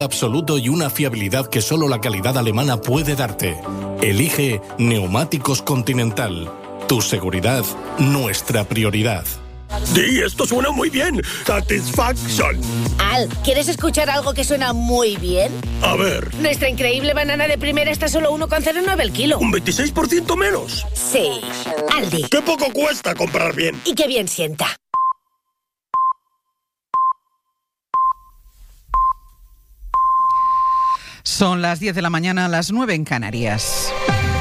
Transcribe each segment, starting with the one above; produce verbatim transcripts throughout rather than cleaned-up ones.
absoluto y una fiabilidad que solo la calidad alemana puede darte. Elige Neumáticos Continental. Tu seguridad, nuestra prioridad. Sí, esto suena muy bien. Satisfaction. Al, ¿quieres escuchar algo que suena muy bien? A ver. Nuestra increíble banana de primera está solo uno coma cero nueve el kilo. ¿Un veintiséis por ciento menos? Sí. Aldi. ¡Qué poco cuesta comprar bien! Y qué bien sienta. Son las diez de la mañana, las nueve en Canarias.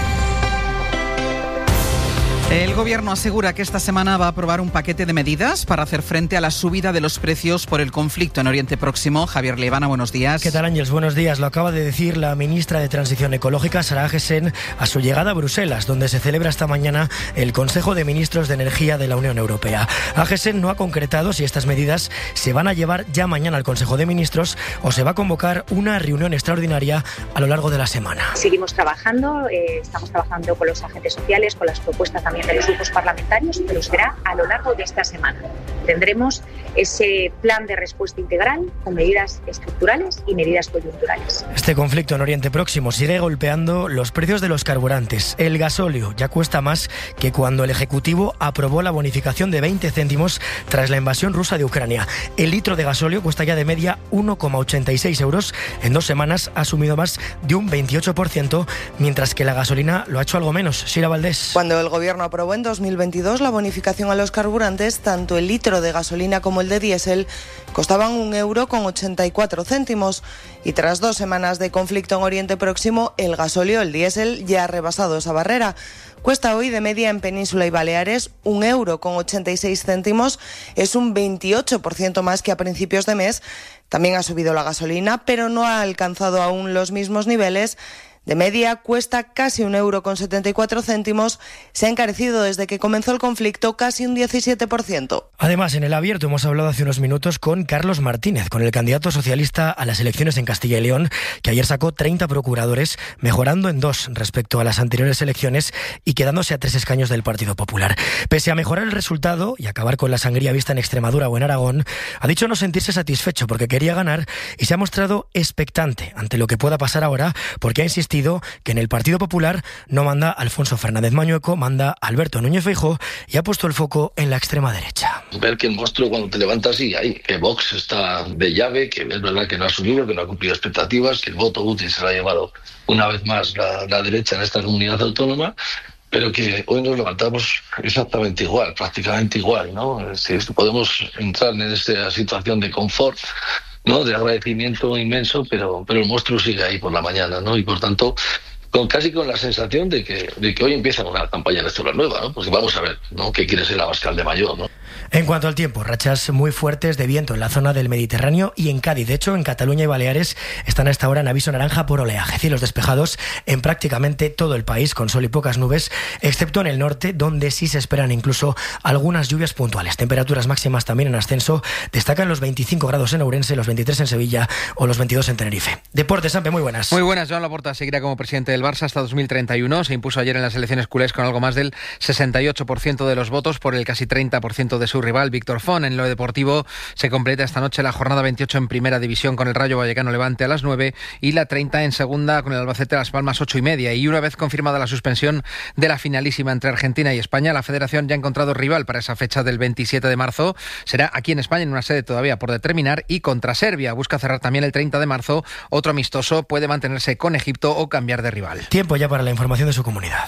El Gobierno asegura que esta semana va a aprobar un paquete de medidas para hacer frente a la subida de los precios por el conflicto en Oriente Próximo. Javier Leibana, buenos días. ¿Qué tal, Ángels? Buenos días. Lo acaba de decir la ministra de Transición Ecológica, Sara Agesen, a su llegada a Bruselas, donde se celebra esta mañana el Consejo de Ministros de Energía de la Unión Europea. Agesen no ha concretado si estas medidas se van a llevar ya mañana al Consejo de Ministros o se va a convocar una reunión extraordinaria a lo largo de la semana. Seguimos trabajando, eh, estamos trabajando con los agentes sociales, con las propuestas también de los grupos parlamentarios, pero será a lo largo de esta semana. Tendremos ese plan de respuesta integral con medidas estructurales y medidas coyunturales. Este conflicto en Oriente Próximo sigue golpeando los precios de los carburantes. El gasóleo ya cuesta más que cuando el Ejecutivo aprobó la bonificación de veinte céntimos tras la invasión rusa de Ucrania. El litro de gasóleo cuesta ya de media uno coma ochenta y seis euros. En dos semanas ha subido más de un veintiocho por ciento, mientras que la gasolina lo ha hecho algo menos. Sira Valdés. Cuando el Gobierno aprobó en dos mil veintidós la bonificación a los carburantes, tanto el litro de gasolina como el de diésel costaban un euro con ochenta y cuatro céntimos. Y tras dos semanas de conflicto en Oriente Próximo, el gasóleo, el diésel, ya ha rebasado esa barrera. Cuesta hoy de media en Península y Baleares un euro con ochenta y seis céntimos. Es un veintiocho por ciento más que a principios de mes. También ha subido la gasolina, pero no ha alcanzado aún los mismos niveles. De media cuesta casi un euro con setenta y cuatro céntimos. Se ha encarecido desde que comenzó el conflicto casi un diecisiete por ciento. Además, en el abierto hemos hablado hace unos minutos con Carlos Martínez, con el candidato socialista a las elecciones en Castilla y León, que ayer sacó treinta procuradores, mejorando en dos respecto a las anteriores elecciones y quedándose a tres escaños del Partido Popular. Pese a mejorar el resultado y acabar con la sangría vista en Extremadura o en Aragón, ha dicho no sentirse satisfecho porque quería ganar y se ha mostrado expectante ante lo que pueda pasar ahora, porque ha insistido que en el Partido Popular no manda Alfonso Fernández Mañueco, manda Alberto Núñez Feijóo, y ha puesto el foco en la extrema derecha. Ver que el monstruo cuando te levantas y ahí, que Vox está de llave, que es verdad que no ha subido, que no ha cumplido expectativas, que el voto útil se lo ha llevado una vez más la, la derecha en esta comunidad autónoma, pero que hoy nos levantamos exactamente igual, prácticamente igual, ¿no? Es decir, podemos entrar en esta situación de confort, ¿no?, de agradecimiento inmenso, pero pero el monstruo sigue ahí por la mañana, ¿no? Y por tanto, con casi con la sensación de que de que hoy empieza una campaña electoral nueva, ¿no? Porque vamos a ver, ¿no?, qué quiere ser Abascal de Mayor, ¿no? En cuanto al tiempo, rachas muy fuertes de viento en la zona del Mediterráneo y en Cádiz. De hecho, en Cataluña y Baleares están a esta hora en aviso naranja por oleaje. Cielos despejados en prácticamente todo el país, con sol y pocas nubes, excepto en el norte, donde sí se esperan incluso algunas lluvias puntuales. Temperaturas máximas también en ascenso. Destacan los veinticinco grados en Ourense, los veintitrés en Sevilla o los veintidós en Tenerife. Deportes, Sampe, muy buenas. Muy buenas. Joan Laporta seguirá como presidente del Barça hasta dos mil treinta y uno. Se impuso ayer en las elecciones culés con algo más del sesenta y ocho por ciento de los votos por el casi treinta por ciento de su rival, Víctor Font. En lo deportivo se completa esta noche la jornada veintiocho en Primera División con el Rayo Vallecano Levante a las nueve y la treinta en Segunda con el Albacete Las Palmas ocho y media. Y una vez confirmada la suspensión de la finalísima entre Argentina y España, la Federación ya ha encontrado rival para esa fecha del veintisiete de marzo. Será aquí en España, en una sede todavía por determinar, y contra Serbia. Busca cerrar también el treinta de marzo. Otro amistoso puede mantenerse con Egipto o cambiar de rival. Tiempo ya para la información de su comunidad.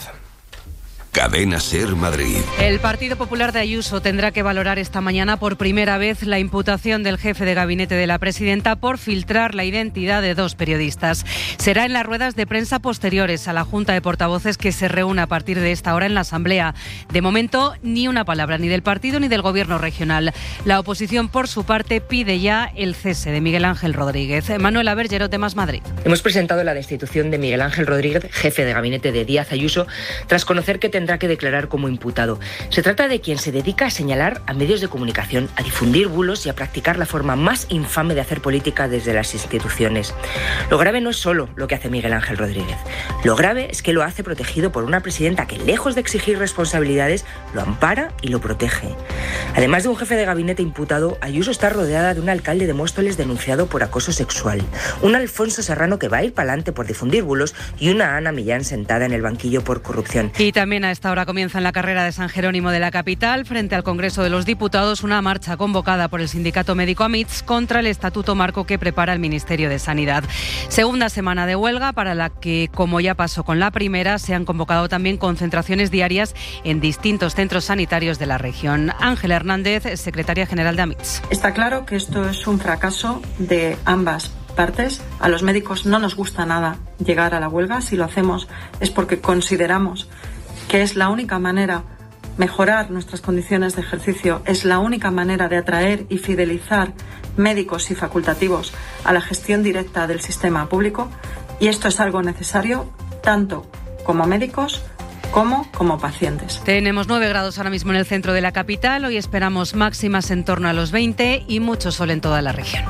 Cadena Ser Madrid. El Partido Popular de Ayuso tendrá que valorar esta mañana por primera vez la imputación del jefe de gabinete de la presidenta por filtrar la identidad de dos periodistas. Será en las ruedas de prensa posteriores a la Junta de Portavoces que se reúne a partir de esta hora en la Asamblea. De momento, ni una palabra ni del partido ni del Gobierno regional. La oposición, por su parte, pide ya el cese de Miguel Ángel Rodríguez. Manuel Abergero, de Más Madrid. Hemos presentado la destitución de Miguel Ángel Rodríguez, jefe de gabinete de Díaz Ayuso, tras conocer que tendrá tendrá que declarar como imputado. Se trata de quien se dedica a señalar a medios de comunicación, a difundir bulos y a practicar la forma más infame de hacer política desde las instituciones. Lo grave no es solo lo que hace Miguel Ángel Rodríguez. Lo grave es que lo hace protegido por una presidenta que, lejos de exigir responsabilidades, lo ampara y lo protege. Además de un jefe de gabinete imputado, Ayuso está rodeada de un alcalde de Móstoles denunciado por acoso sexual, un Alfonso Serrano que va a ir para adelante por difundir bulos y una Ana Millán sentada en el banquillo por corrupción. Y también a esta hora comienza en la carrera de San Jerónimo de la capital, frente al Congreso de los Diputados, una marcha convocada por el sindicato médico AMITS contra el estatuto marco que prepara el Ministerio de Sanidad. Segunda semana de huelga para la que, como ya pasó con la primera, se han convocado también concentraciones diarias en distintos centros sanitarios de la región. Ángela Hernández, secretaria general de AMITS. Está claro que esto es un fracaso de ambas partes. A los médicos no nos gusta nada llegar a la huelga. Si lo hacemos es porque consideramos que es la única manera mejorar nuestras condiciones de ejercicio, es la única manera de atraer y fidelizar médicos y facultativos a la gestión directa del sistema público, y esto es algo necesario tanto como médicos como como pacientes. Tenemos nueve grados ahora mismo en el centro de la capital. Hoy esperamos máximas en torno a los veinte y mucho sol en toda la región.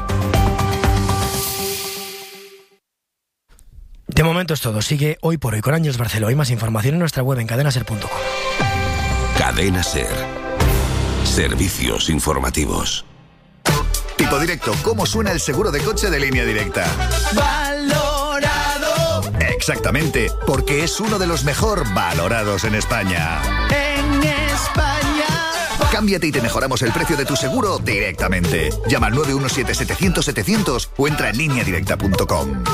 De momento es todo. Sigue Hoy por Hoy con Ángeles Barceló. Hay más información en nuestra web en cadena ser punto com. Cadena Ser. Servicios informativos. Tipo directo, ¿cómo suena el seguro de coche de Línea Directa? ¡Valorado! Exactamente, porque es uno de los mejor valorados en España. En España. Cámbiate y te mejoramos el precio de tu seguro directamente. Llama al nueve uno siete setecientos setecientos o entra en línea directa punto com.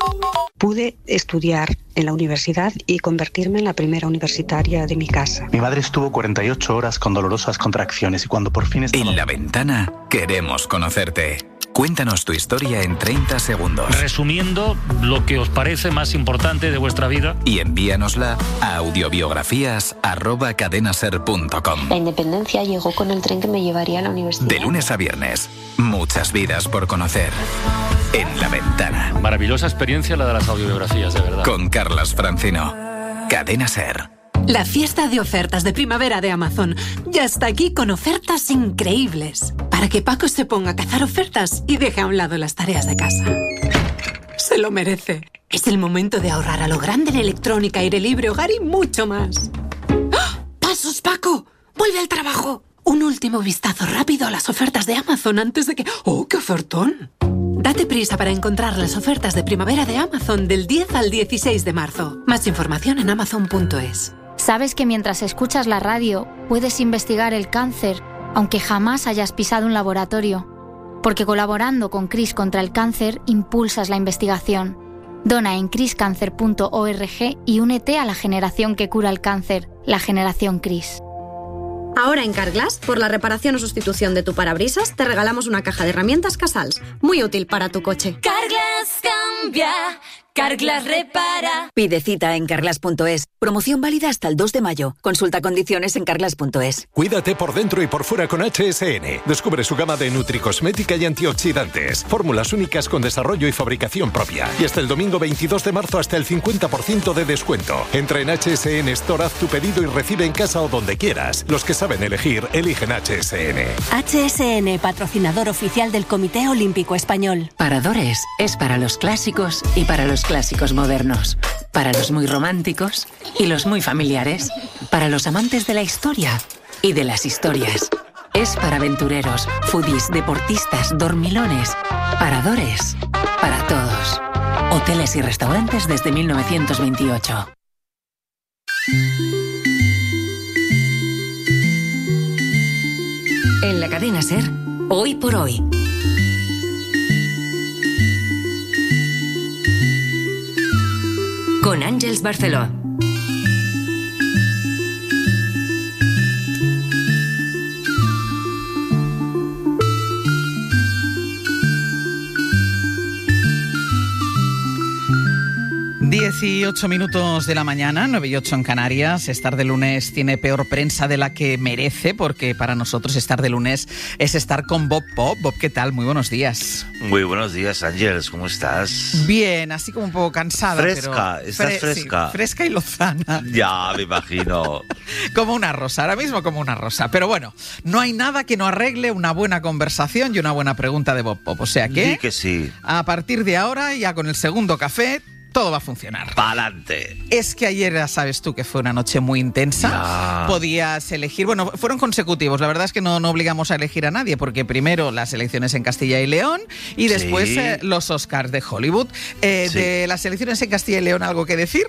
Pude estudiar en la universidad y convertirme en la primera universitaria de mi casa. Mi madre estuvo cuarenta y ocho horas con dolorosas contracciones y cuando por fin estaba... En La Ventana queremos conocerte. Cuéntanos tu historia en treinta segundos. Resumiendo lo que os parece más importante de vuestra vida. Y envíanosla a audiobiografías arroba cadenaser punto com. La independencia llegó con el tren que me llevaría a la universidad. De lunes a viernes, muchas vidas por conocer. En La Ventana. Maravillosa experiencia la de las audiobiografías, de verdad. Con Carlas Francino. Cadena Ser. La fiesta de ofertas de primavera de Amazon ya está aquí con ofertas increíbles. Para que Paco se ponga a cazar ofertas y deje a un lado las tareas de casa. Se lo merece. Es el momento de ahorrar a lo grande en electrónica, aire libre, hogar y mucho más. ¡Ah! ¡Pasos, Paco! ¡Vuelve al trabajo! Un último vistazo rápido a las ofertas de Amazon antes de que... ¡Oh, qué ofertón! Date prisa para encontrar las ofertas de primavera de Amazon del diez al dieciséis de marzo. Más información en amazon punto es. ¿Sabes que mientras escuchas la radio puedes investigar el cáncer, aunque jamás hayas pisado un laboratorio? Porque colaborando con CRIS contra el cáncer, impulsas la investigación. Dona en cris cáncer punto org y únete a la generación que cura el cáncer, la generación CRIS. Ahora en Carglass, por la reparación o sustitución de tu parabrisas, te regalamos una caja de herramientas Casals, muy útil para tu coche. Carglass cambia, Carglass repara. Pide cita en carglass punto es. Promoción válida hasta el dos de mayo. Consulta condiciones en carglass punto es. Cuídate por dentro y por fuera con H S N. Descubre su gama de nutricosmética y antioxidantes. Fórmulas únicas con desarrollo y fabricación propia. Y hasta el domingo veintidós de marzo hasta el cincuenta por ciento de descuento. Entra en H S N Store, haz tu pedido y recibe en casa o donde quieras. Los que saben elegir, eligen H S N. H S N, patrocinador oficial del Comité Olímpico Español. Paradores es para los clásicos y para los clásicos modernos. Para los muy románticos y los muy familiares. Para los amantes de la historia y de las historias. Es para aventureros, foodies, deportistas, dormilones. Paradores para todos. Hoteles y restaurantes desde mil novecientos veintiocho. En la cadena Ser, Hoy por Hoy. Con Ángeles Barceló. dieciocho minutos de la mañana, nueve y ocho en Canarias. Estar de lunes tiene peor prensa de la que merece, porque para nosotros estar de lunes es estar con Bob Pop. Bob, ¿qué tal? Muy buenos días. Muy buenos días, Ángeles, ¿cómo estás? Bien, así como un poco cansada. Fresca, pero estás fre fresca. Sí, fresca y lozana. Ya, me imagino. Como una rosa, ahora mismo como una rosa. Pero bueno, no hay nada que no arregle una buena conversación y una buena pregunta de Bob Pop. O sea que, sí que sí. A partir de ahora, ya con el segundo café, todo va a funcionar. ¡Pa'lante! Es que ayer, ya sabes tú, que fue una noche muy intensa. Ya. Podías elegir, bueno, fueron consecutivos. La verdad es que no, no obligamos a elegir a nadie, porque primero las elecciones en Castilla y León y después Sí. eh, los Oscars de Hollywood. Eh, Sí. De las elecciones en Castilla y León, ¿algo que decir?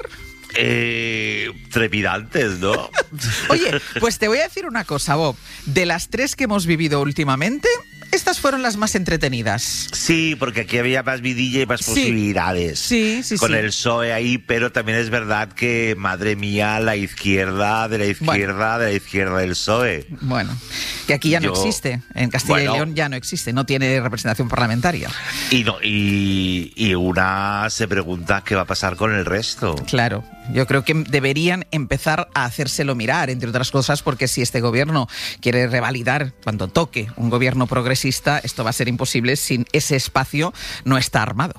Eh, trepidantes, ¿no? Oye, pues te voy a decir una cosa, Bob. De las tres que hemos vivido últimamente, estas fueron las más entretenidas. Sí, porque aquí había más vidilla y más Sí. posibilidades. Sí, sí, Con sí. el P S O E ahí, pero también es verdad que, madre mía, la izquierda de la izquierda de la izquierda del P S O E. Bueno, que aquí ya no Yo- existe. En Castilla Bueno. y León ya no existe, no tiene representación parlamentaria. Y, no, y, y una se pregunta qué va a pasar con el resto. Claro, yo creo que deberían empezar a hacérselo mirar, entre otras cosas, porque si este gobierno quiere revalidar cuando toque un gobierno progresista, esto va a ser imposible si ese espacio no está armado.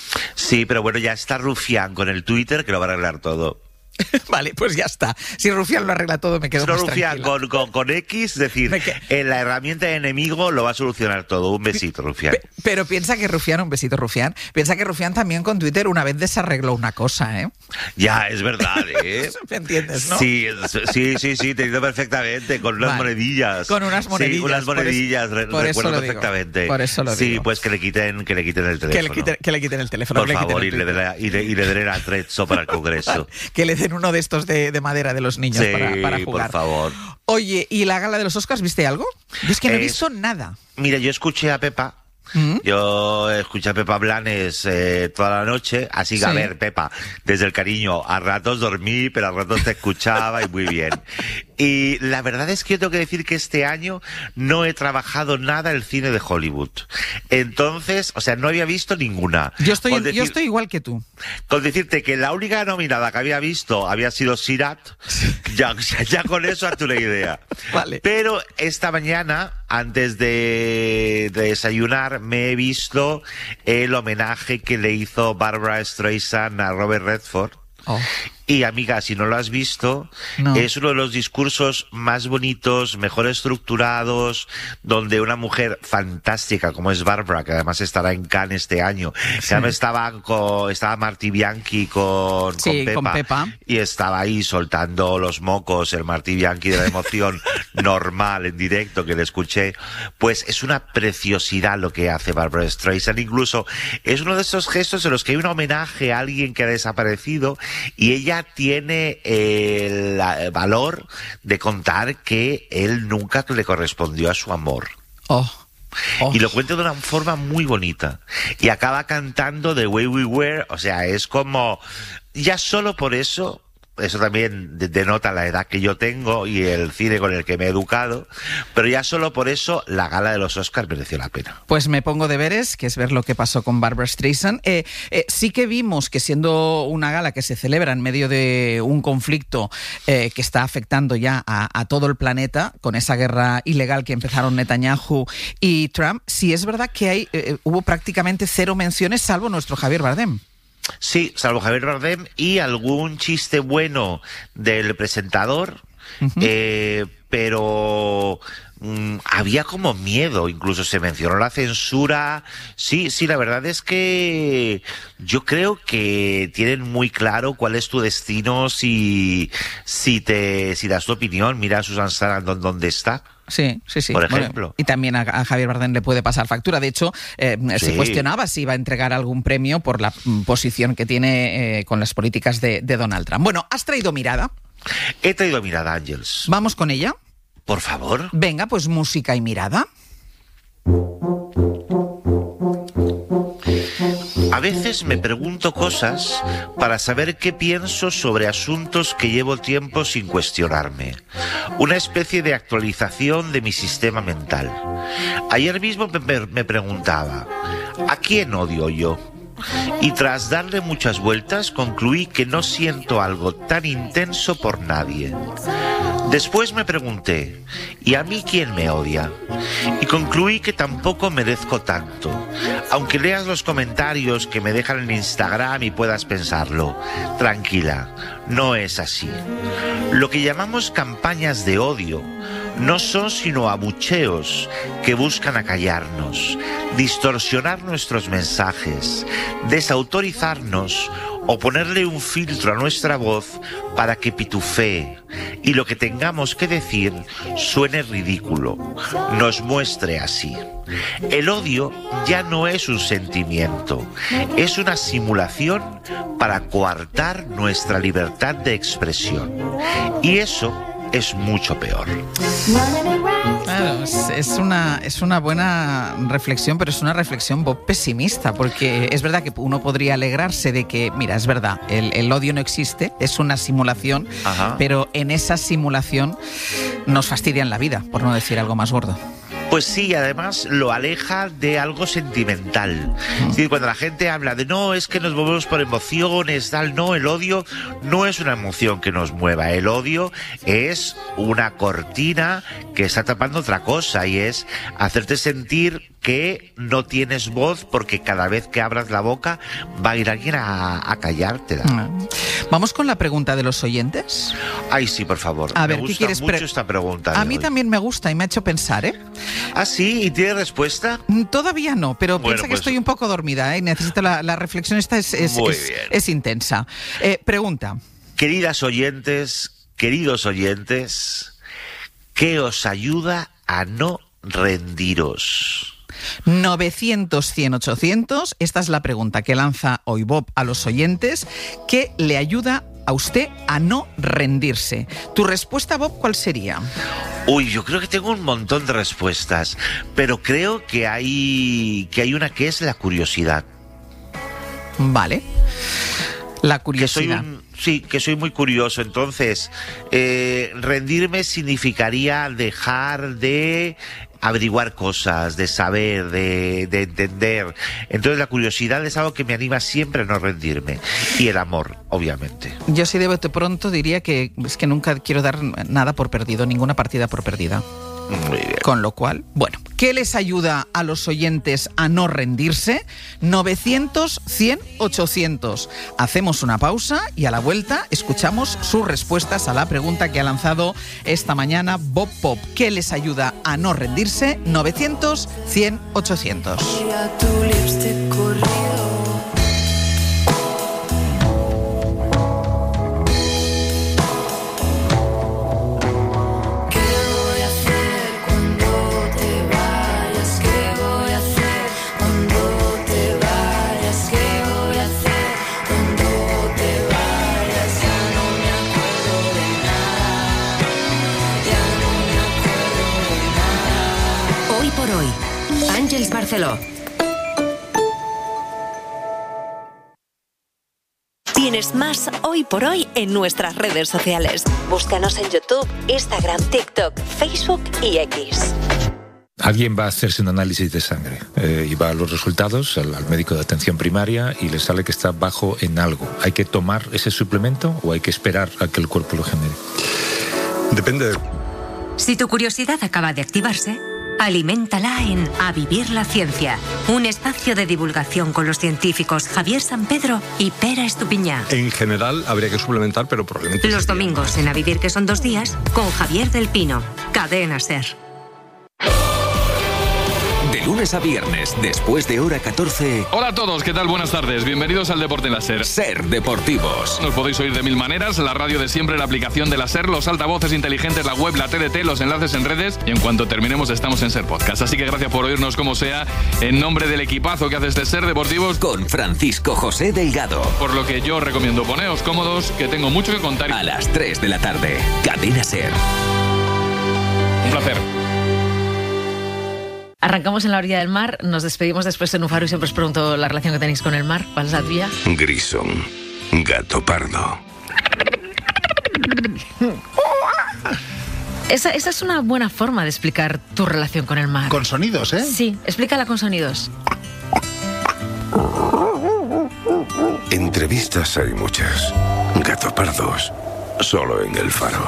Sí, pero bueno, ya está Rufián con el Twitter que lo va a arreglar todo. Vale, pues ya está. Si Rufián lo arregla todo, me quedo Si no, más Rufián tranquila. con, con, con X, es decir, en la herramienta de enemigo lo va a solucionar todo. Un besito, Rufián. Pe- Pero piensa que Rufián, un besito Rufián, piensa que Rufián también con Twitter una vez desarregló una cosa, ¿eh? Ya, es verdad, ¿eh? ¿Me entiendes, no? Sí, sí, sí, sí, te entiendo perfectamente, con unas Vale. monedillas. Con unas monedillas, Sí, unas por eso- monedillas, re- por eso recuerdo lo digo, perfectamente. por eso lo sí, digo. pues que le quiten, que le quiten el Que teléfono. le, quiten, que le quiten el teléfono. Por que le quiten favor, el y le, Twitter. den la- y, le, y le den el atrezo para el Congreso. Que le den uno de estos de, de madera de los niños Sí, para, para jugar. por favor. Oye, ¿y la gala de los Oscars, viste algo? Yo es que no he Es- visto nada. Mira, yo escuché a Pepa. ¿Mm? Yo escuché a Pepa Blanes eh, toda la noche, así que Sí. a ver, Pepa, desde el cariño, a ratos dormí, pero a ratos te escuchaba y muy bien. Y la verdad es que yo tengo que decir que este año no he trabajado nada el cine de Hollywood. Entonces, o sea, no había visto ninguna. Yo estoy, Con yo decir- estoy igual que tú. Con decirte que la única nominada que había visto había sido Sirat, ya, ya, ya con eso hazte una idea. Vale. Pero esta mañana, antes de, de desayunar, me he visto el homenaje que le hizo Barbra Streisand a Robert Redford. Oh. Y amiga, si no lo has visto, No. es uno de los discursos más bonitos, mejor estructurados, donde una mujer fantástica como es Barbara, que además estará en Cannes este año, que además estaba, con, estaba Marti Bianchi con, Sí, con, con Pepa, Pepa. y estaba ahí soltando los mocos, el Marti Bianchi de la emoción normal en directo que le escuché. Pues es una preciosidad lo que hace Barbra Streisand, incluso es uno de esos gestos en los que hay un homenaje a alguien que ha desaparecido y ella tiene el, el valor de contar que él nunca le correspondió a su amor. Oh. Oh. Y lo cuenta de una forma muy bonita. Y acaba cantando The Way We Were, o sea, es como, ya solo por eso, eso también de- denota la edad que yo tengo y el cine con el que me he educado, pero ya solo por eso la gala de los Oscars mereció la pena. Pues me pongo deberes, que es ver lo que pasó con Barbra Streisand. Eh, eh, sí que vimos que siendo una gala que se celebra en medio de un conflicto eh, que está afectando ya a, a todo el planeta, con esa guerra ilegal que empezaron Netanyahu y Trump, sí es verdad que hay, eh, hubo prácticamente cero menciones, salvo nuestro Javier Bardem. Sí, salvo Javier Bardem y algún chiste bueno del presentador, Ujú. eh, pero mm, había como miedo, incluso se mencionó la censura. Sí, sí, la verdad es que yo creo que tienen muy claro cuál es tu destino si, si te, si das tu opinión. Mira a Susan Sarandon dónde está. Sí, sí, sí. Por Bueno, ejemplo. y también a, a Javier Bardem le puede pasar factura. De hecho, eh, se Sí. cuestionaba si iba a entregar algún premio por la mm, posición que tiene eh, con las políticas de, de Donald Trump. Bueno, ¿has traído mirada? He traído mirada, Ángels. ¿Vamos con ella? Por favor. Venga, pues música y mirada. A veces me pregunto cosas para saber qué pienso sobre asuntos que llevo tiempo sin cuestionarme. Una especie de actualización de mi sistema mental. Ayer mismo me, me- me preguntaba, ¿a quién odio yo? y tras darle muchas vueltas concluí que no siento algo tan intenso por nadie. Después me pregunté, ¿y a mí quién me odia? Y concluí que tampoco merezco tanto, aunque leas los comentarios que me dejan en Instagram y puedas pensarlo. Tranquila, no es así. Lo que llamamos campañas de odio no son sino abucheos que buscan acallarnos, distorsionar nuestros mensajes, desautorizarnos o ponerle un filtro a nuestra voz para que pitufee y lo que tengamos que decir suene ridículo, nos muestre así. El odio ya no es un sentimiento, es una simulación para coartar nuestra libertad de expresión. Y eso es mucho peor. Claro, es, es, una, es una buena reflexión, pero es una reflexión Bob, pesimista, porque es verdad que uno podría alegrarse de que, mira, es verdad, el, el odio no existe, es una simulación, Ajá. pero en esa simulación nos fastidian la vida, por no decir algo más gordo. Pues sí, además lo aleja de algo sentimental. Es decir, cuando la gente habla de no, es que nos movemos por emociones, tal, no, el odio no es una emoción que nos mueva. El odio es una cortina que está tapando otra cosa y es hacerte sentir que no tienes voz porque cada vez que abras la boca va a ir alguien a, a callártela. Vamos con la pregunta de los oyentes. Ay, sí, por favor. A me ver, gusta ¿qué quieres mucho pre- esta pregunta. A mí hoy. También me gusta y me ha hecho pensar, ¿eh? ¿Ah, sí? ¿Y tiene respuesta? Todavía no, pero bueno, piensa pues... que estoy un poco dormida, ¿eh? Necesito la, la reflexión, esta es, es, Muy es, bien. es intensa. Eh, pregunta. Queridas oyentes, queridos oyentes, ¿qué os ayuda a no rendiros? novecientos, cien, ochocientos, esta es la pregunta que lanza hoy Bob a los oyentes. ¿Qué le ayuda a usted a no rendirse? ¿Tu respuesta, Bob, cuál sería? Uy, yo creo que tengo un montón de respuestas, pero creo que hay, que hay una que es la curiosidad. Vale. La curiosidad. Que soy un, sí, que soy muy curioso, entonces eh, rendirme significaría dejar de averiguar cosas, de saber, de, de entender. Entonces la curiosidad es algo que me anima siempre a no rendirme. Y el amor, obviamente. Yo sí de bote pronto diría que es que nunca quiero dar nada por perdido, ninguna partida por perdida. Muy bien. Con lo cual, bueno, ¿qué les ayuda a los oyentes a no rendirse? novecientos, cien, ochocientos. Hacemos una pausa y a la vuelta escuchamos sus respuestas a la pregunta que ha lanzado esta mañana Bob Pop. ¿Qué les ayuda a no rendirse? novecientos, cien, ochocientos. Àngels Barceló. Tienes más Hoy por Hoy en nuestras redes sociales. Búscanos en YouTube, Instagram, TikTok, Facebook y X. Alguien va a hacerse un análisis de sangre eh, y va a los resultados al, al médico de atención primaria y le sale que está bajo en algo. ¿Hay que tomar ese suplemento o hay que esperar a que el cuerpo lo genere? Depende de... Si tu curiosidad acaba de activarse, aliméntala en A Vivir la Ciencia, un espacio de divulgación con los científicos Javier Sampedro y Pera Estupiñá. En general habría que suplementar, pero probablemente... Los domingos en A Vivir, que son dos días, con Javier del Pino, Cadena SER. De lunes a viernes, después de hora catorce... Hola a todos, ¿qué tal? Buenas tardes. Bienvenidos al Deporte en la SER. SER Deportivos. Nos podéis oír de mil maneras, la radio de siempre, la aplicación de la SER, los altavoces inteligentes, la web, la T D T, los enlaces en redes y en cuanto terminemos estamos en SER Podcast. Así que gracias por oírnos como sea, en nombre del equipazo que hace este SER Deportivos. Con Francisco José Delgado. Por lo que yo recomiendo poneos cómodos, que tengo mucho que contar. A las tres de la tarde, Cadena SER. Un placer. Arrancamos en la orilla del mar, nos despedimos después en un faro y siempre os pregunto la relación que tenéis con el mar. ¿Cuál es la tuya? Grisón, gato pardo. Esa, esa es una buena forma de explicar tu relación con el mar. Con sonidos, ¿eh? Sí, explícala con sonidos. Entrevistas hay muchas. Gatopardos, solo en El Faro.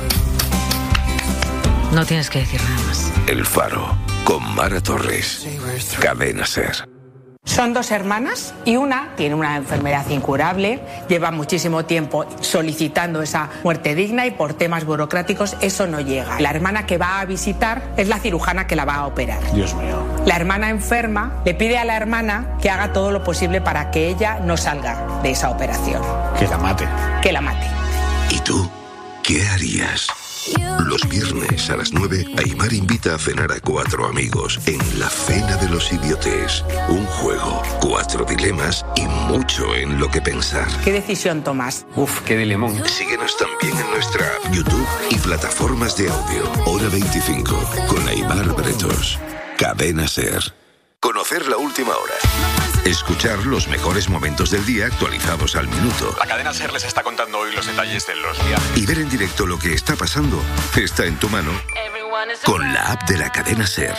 No tienes que decir nada más. El Faro, con Mara Torres. Cadena SER. Son dos hermanas y una tiene una enfermedad incurable, lleva muchísimo tiempo solicitando esa muerte digna y por temas burocráticos eso no llega. La hermana que va a visitar es la cirujana que la va a operar. Dios mío. La hermana enferma le pide a la hermana que haga todo lo posible para que ella no salga de esa operación. Que la mate. Que la mate. ¿Y tú qué harías? Los viernes a las nueve, Aimar invita a cenar a cuatro amigos en La Cena de los Idiotes. Un juego, cuatro dilemas y mucho en lo que pensar. ¿Qué decisión tomas? Uf, qué dilemón. Síguenos también en nuestra app, YouTube y plataformas de audio. Hora veinticinco, con Aimar Bretos. Cadena SER. Conocer la última hora. Escuchar los mejores momentos del día actualizados al minuto. La cadena SER les está contando hoy los detalles de los viajes. Y ver en directo lo que está pasando está en tu mano con la app de la cadena SER.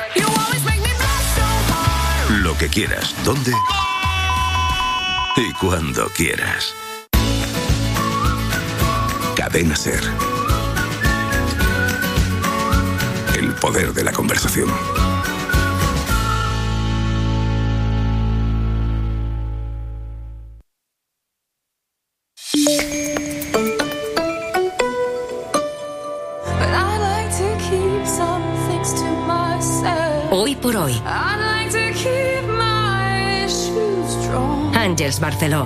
Lo que quieras, dónde y cuando quieras. Cadena SER. El poder de la conversación. Hoy por hoy. Àngels Barceló.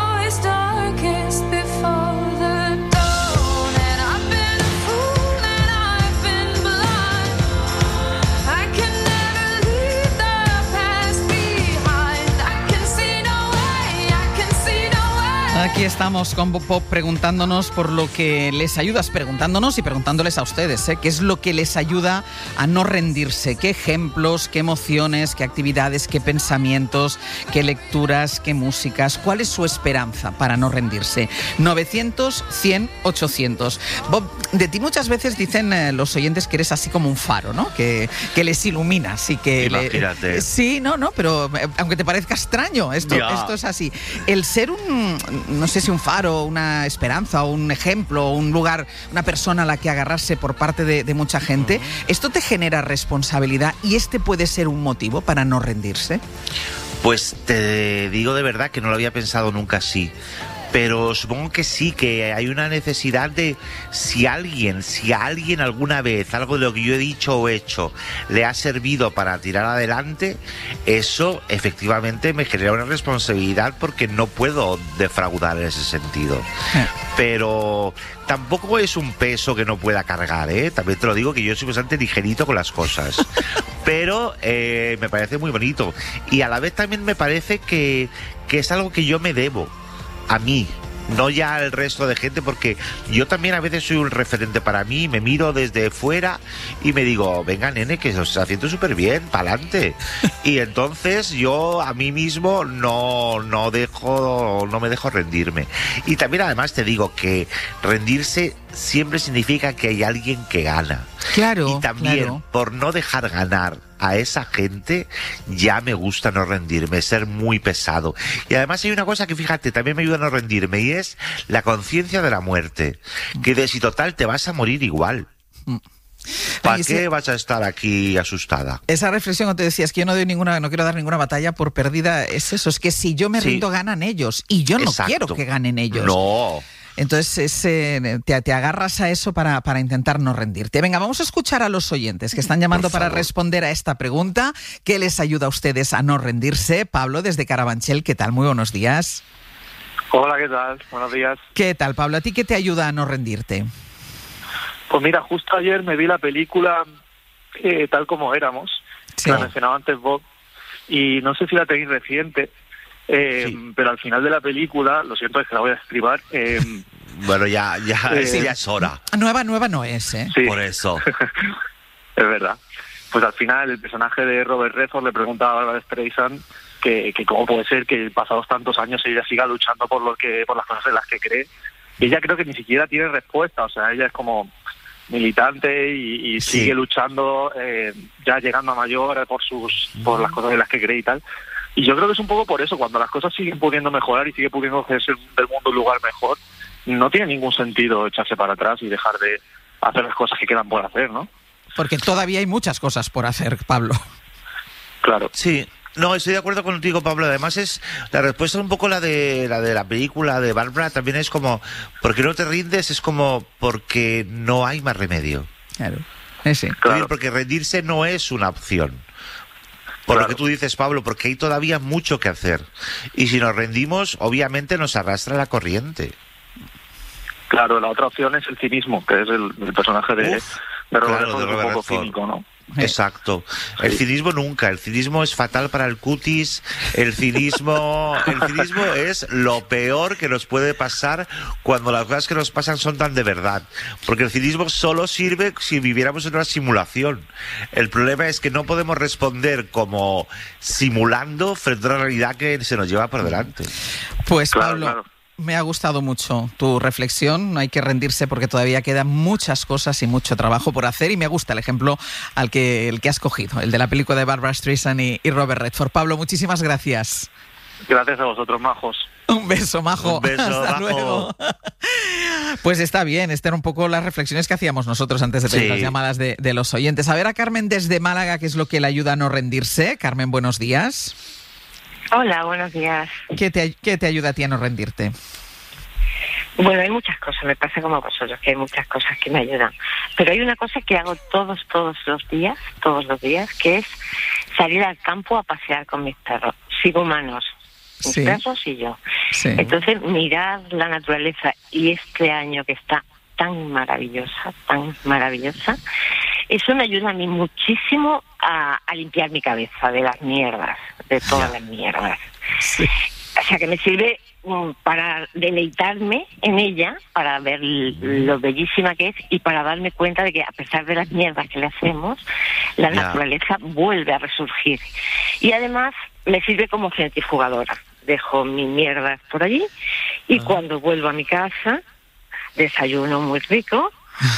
Aquí estamos con Bob Pop preguntándonos por lo que les ayudas, preguntándonos y preguntándoles a ustedes, ¿eh? ¿Qué es lo que les ayuda a no rendirse? ¿Qué ejemplos, qué emociones, qué actividades, qué pensamientos, qué lecturas, qué músicas? ¿Cuál es su esperanza para no rendirse? novecientos, cien, ochocientos. Bob, de ti muchas veces dicen eh, los oyentes que eres así como un faro, ¿no? Que, que les iluminas y que... Imagínate. Le, sí, no, no, pero eh, aunque te parezca extraño, esto, esto es así. El ser un... no sé si un faro, una esperanza, un ejemplo, un lugar, una persona a la que agarrarse por parte de, de mucha gente, uh-huh. ¿Esto te genera responsabilidad y este puede ser un motivo para no rendirse? Pues te digo de verdad que no lo había pensado nunca así. Pero supongo que sí, que hay una necesidad de si alguien, si a alguien alguna vez algo de lo que yo he dicho o hecho le ha servido para tirar adelante, eso efectivamente me genera una responsabilidad porque no puedo defraudar en ese sentido. Pero tampoco es un peso que no pueda cargar, ¿eh? También te lo digo que yo soy bastante ligerito con las cosas. Pero eh, me parece muy bonito. Y a la vez también me parece que, que es algo que yo me debo. A mí, no ya al resto de gente, porque yo también a veces soy un referente para mí, me miro desde fuera y me digo, venga nene, que lo estás haciendo súper bien, pa'lante. Y entonces yo a mí mismo no, no dejo, no me dejo rendirme. Y también además te digo que rendirse siempre significa que hay alguien que gana. Claro, y también claro. Por no dejar ganar a esa gente, ya me gusta no rendirme, ser muy pesado. Y además hay una cosa que, fíjate, también me ayuda a no rendirme, y es la conciencia de la muerte. Que de si total te vas a morir igual. ¿Para qué ese, vas a estar aquí asustada? Esa reflexión que te decías, que yo no doy ninguna, no quiero dar ninguna batalla por perdida, es eso, es que si yo me rindo, sí. ganan ellos. Y yo no Exacto. quiero que ganen ellos. No. Entonces es, eh, te, te agarras a eso para, para intentar no rendirte. Venga, vamos a escuchar a los oyentes que están llamando para responder a esta pregunta. ¿Qué les ayuda a ustedes a no rendirse? Pablo, desde Carabanchel, ¿qué tal? Muy buenos días. Hola, ¿qué tal? Buenos días. ¿Qué tal, Pablo? ¿A ti qué te ayuda a no rendirte? Pues mira, justo ayer me vi la película eh, Tal como éramos, sí. que la mencionaba antes Bob, y no sé si la tenéis reciente. Eh, sí. Pero al final de la película, lo siento, es que la voy a estribar. Eh, bueno, ya, ya, eh, sí, ya es hora. Nueva, nueva no es, ¿eh? Sí. Por eso. Es verdad. Pues al final el personaje de Robert Redford le pregunta a Barbra Streisand que, que cómo puede ser que pasados tantos años ella siga luchando por lo que, por las cosas en las que cree. Y ella creo que ni siquiera tiene respuesta, o sea, ella es como militante y, y sí. sigue luchando, eh, ya llegando a mayor por sus, por las cosas en las que cree y tal. Y yo creo que es un poco por eso, cuando las cosas siguen pudiendo mejorar y sigue pudiendo hacerse del mundo un lugar mejor, no tiene ningún sentido echarse para atrás y dejar de hacer las cosas que quedan por hacer, ¿no? Porque todavía hay muchas cosas por hacer, Pablo. Claro. Sí. No, estoy de acuerdo contigo, Pablo. Además, es la respuesta es un poco la de la de la película de Bárbara. También es como, ¿por qué no te rindes? Es como, porque no hay más remedio. Claro. Eh, sí. Claro. Porque rendirse no es una opción. Por claro. lo que tú dices, Pablo, porque hay todavía mucho que hacer. Y si nos rendimos, obviamente nos arrastra la corriente. Claro, la otra opción es el cinismo, que es el, el personaje de, Uf, de Robert claro, Redford, un poco cínico, ¿no? Exacto. El cinismo nunca. El cinismo es fatal para el cutis. El cinismo, el cinismo es lo peor que nos puede pasar cuando las cosas que nos pasan son tan de verdad. Porque el cinismo solo sirve si viviéramos en una simulación. El problema es que no podemos responder como simulando frente a una realidad que se nos lleva por delante. Pues claro, Pablo. Claro. Me ha gustado mucho tu reflexión, no hay que rendirse porque todavía quedan muchas cosas y mucho trabajo por hacer y me gusta el ejemplo al que, el que has cogido, el de la película de Barbara Streisand y, y Robert Redford. Pablo, muchísimas gracias. Gracias a vosotros, majos. Un beso, majo. Un beso, Hasta majo. luego. Pues está bien, estas eran un poco las reflexiones que hacíamos nosotros antes de pedir sí. las llamadas de, de los oyentes. A ver a Carmen desde Málaga, ¿qué es lo que le ayuda a no rendirse? Carmen, buenos días. Hola, buenos días. ¿Qué te, qué te ayuda a ti a no rendirte? Bueno, hay muchas cosas, me pasa como a vosotros, que hay muchas cosas que me ayudan. Pero hay una cosa que hago todos, todos los días, todos los días, que es salir al campo a pasear con mis perros. Sigo humanos, mis sí. perros y yo. Sí. Entonces, mirar la naturaleza y este año que está tan maravillosa, tan maravillosa, eso me ayuda a mí muchísimo a, a limpiar mi cabeza de las mierdas, de todas las mierdas. Sí. O sea, que me sirve um, para deleitarme en ella, para ver lo bellísima que es y para darme cuenta de que a pesar de las mierdas que le hacemos, la yeah. naturaleza vuelve a resurgir. Y además me sirve como centrifugadora. Dejo mis mierdas por allí y uh-huh. cuando vuelvo a mi casa desayuno muy rico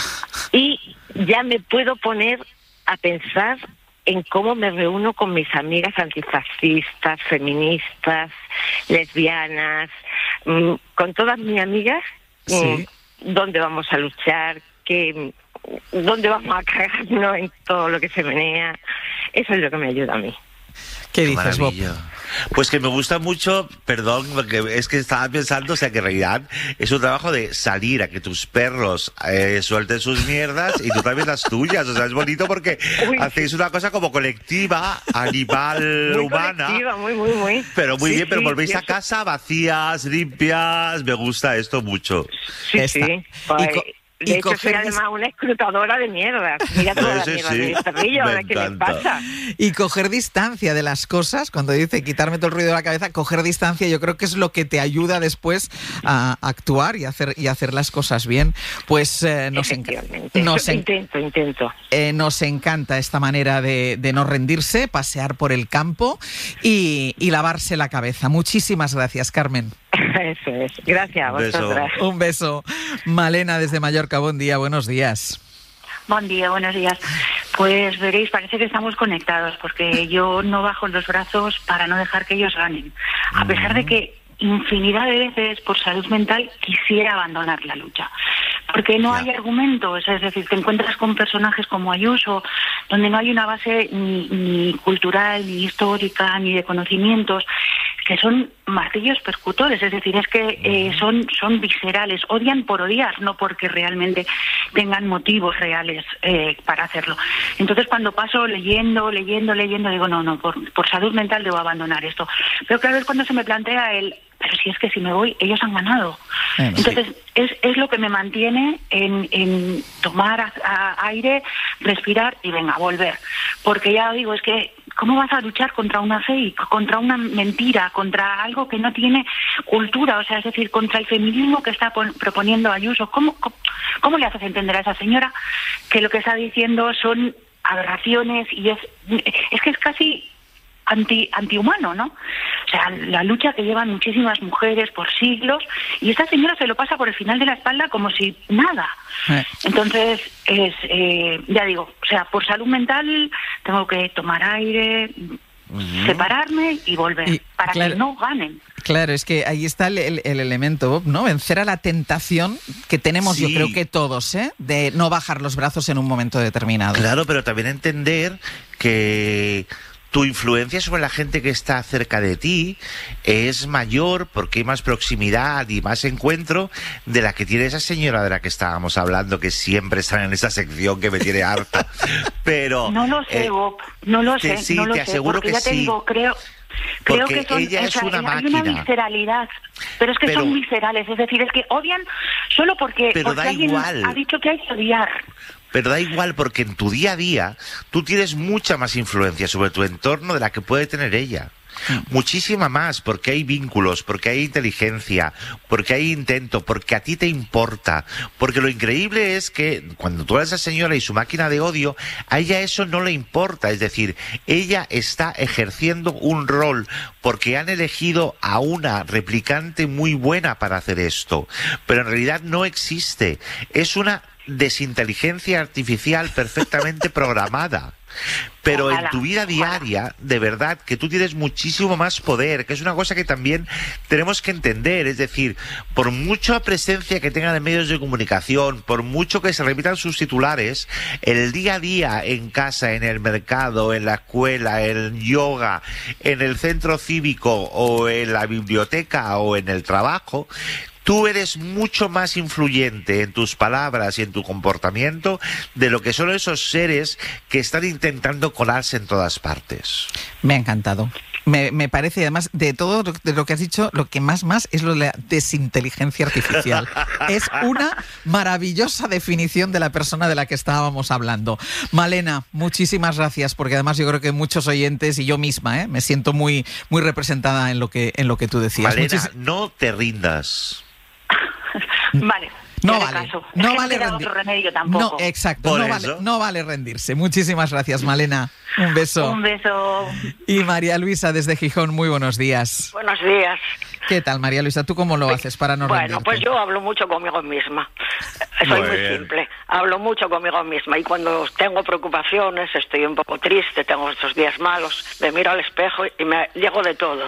y ya me puedo poner a pensar en cómo me reúno con mis amigas antifascistas, feministas, lesbianas, mmm, con todas mis amigas, sí. mmm, dónde vamos a luchar, qué, dónde vamos a cagarnos en todo lo que se menea. Eso es lo que me ayuda a mí. ¿Qué dices, Bob? Pues que me gusta mucho, perdón, porque es que estaba pensando, o sea, que en realidad es un trabajo de salir a que tus perros eh, suelten sus mierdas y tú también las tuyas. O sea, es bonito porque Uy. hacéis una cosa como colectiva, animal, muy humana. Colectiva, muy, muy, muy. Pero muy sí, bien, pero sí, volvéis sí, a casa vacías, limpias. Me gusta esto mucho. Sí, Esta. sí. Pues, De hecho, soy además una escrutadora de mierda. Mira toda la mierda sí. de mi perrillo, a ver qué le pasa. Y coger distancia de las cosas, cuando dice quitarme todo el ruido de la cabeza, coger distancia yo creo que es lo que te ayuda después a actuar y hacer y hacer las cosas bien. Pues eh, nos, enca- nos en- intento, intento. Eh, nos encanta esta manera de, de no rendirse, pasear por el campo y, y lavarse la cabeza. Muchísimas gracias, Carmen. Eso es. Gracias a vosotras. Un beso. Malena desde Mallorca, buen día, buenos días. Buen día, buenos días. Pues veréis, parece que estamos conectados, porque yo no bajo los brazos para no dejar que ellos ganen. A pesar de que infinidad de veces por salud mental quisiera abandonar la lucha. Porque no hay argumentos, es decir, te encuentras con personajes como Ayuso, donde no hay una base ni, ni cultural, ni histórica, ni de conocimientos, que son martillos percutores, es decir, es que eh, son, son viscerales, odian por odiar, no porque realmente tengan motivos reales eh, para hacerlo. Entonces, cuando paso leyendo, leyendo, leyendo, digo, no, no, por, por salud mental debo abandonar esto. Pero claro, es cuando se me plantea el, pero si es que si me voy, ellos han ganado. Bueno, Entonces, sí. es, es lo que me mantiene en, en tomar a, a aire, respirar y venga, volver. Porque ya digo, es que ¿cómo vas a luchar contra una fake, contra una mentira, contra algo que no tiene cultura? O sea, es decir, contra el feminismo que está pon- proponiendo Ayuso. ¿Cómo, cómo, ¿Cómo le haces entender a esa señora que lo que está diciendo son aberraciones y es, es que es casi anti antihumano, ¿no? O sea, la lucha que llevan muchísimas mujeres por siglos y esta señora se lo pasa por el final de la espalda como si nada. Eh. Entonces, es eh, ya digo, o sea, por salud mental tengo que tomar aire, uh-huh. separarme y volver, y, para claro, que no ganen. Claro, es que ahí está el, el, el elemento, Bob, ¿no? Vencer a la tentación que tenemos, sí. yo creo que todos, ¿eh? De no bajar los brazos en un momento determinado. Claro, pero también entender que tu influencia sobre la gente que está cerca de ti es mayor porque hay más proximidad y más encuentro de la que tiene esa señora de la que estábamos hablando, que siempre está en esa sección que me tiene harta. Pero no lo sé, eh, Bob, no lo te, sé, sí, no lo te sé, aseguro porque que ya te sí. digo, creo... Creo porque que son, ella o es sea, una hay máquina. una visceralidad, pero es que pero, son viscerales, es decir, es que odian solo porque, pero porque da alguien igual. ha dicho que hay que odiar. Pero da igual porque en tu día a día tú tienes mucha más influencia sobre tu entorno de la que puede tener ella. Muchísima más, porque hay vínculos, porque hay inteligencia, porque hay intento, porque a ti te importa. Porque lo increíble es que cuando tú eres esa señora y su máquina de odio, a ella eso no le importa. Es decir, ella está ejerciendo un rol porque han elegido a una replicante muy buena para hacer esto. Pero en realidad no existe. Es una desinteligencia artificial perfectamente programada. Pero ojalá, en tu vida diaria, ojalá. de verdad, que tú tienes muchísimo más poder, que es una cosa que también tenemos que entender. Es decir, por mucha presencia que tengan en medios de comunicación, por mucho que se repitan sus titulares, el día a día en casa, en el mercado, en la escuela, en el yoga, en el centro cívico o en la biblioteca o en el trabajo, tú eres mucho más influyente en tus palabras y en tu comportamiento de lo que son esos seres que están intentando colarse en todas partes. Me ha encantado. Me, me parece, además, de todo de lo que has dicho, lo que más más es lo de la desinteligencia artificial. Es una maravillosa definición de la persona de la que estábamos hablando. Malena, muchísimas gracias, porque además yo creo que muchos oyentes y yo misma, ¿eh? me siento muy, muy representada en lo que, en lo que tú decías. Malena, Muchis... no te rindas. Vale. No vale, caso. no es vale que no rendir. otro remedio tampoco. No, exacto, no vale, no vale rendirse. Muchísimas gracias, Malena. Un beso. Un beso. Y María Luisa desde Gijón, muy buenos días. Buenos días. ¿Qué tal, María Luisa? ¿Tú cómo lo haces para no Bueno, rendirte? pues yo hablo mucho conmigo misma. Soy muy, muy simple. Hablo mucho conmigo misma y cuando tengo preocupaciones, estoy un poco triste, tengo estos días malos, me miro al espejo y me llego de todo.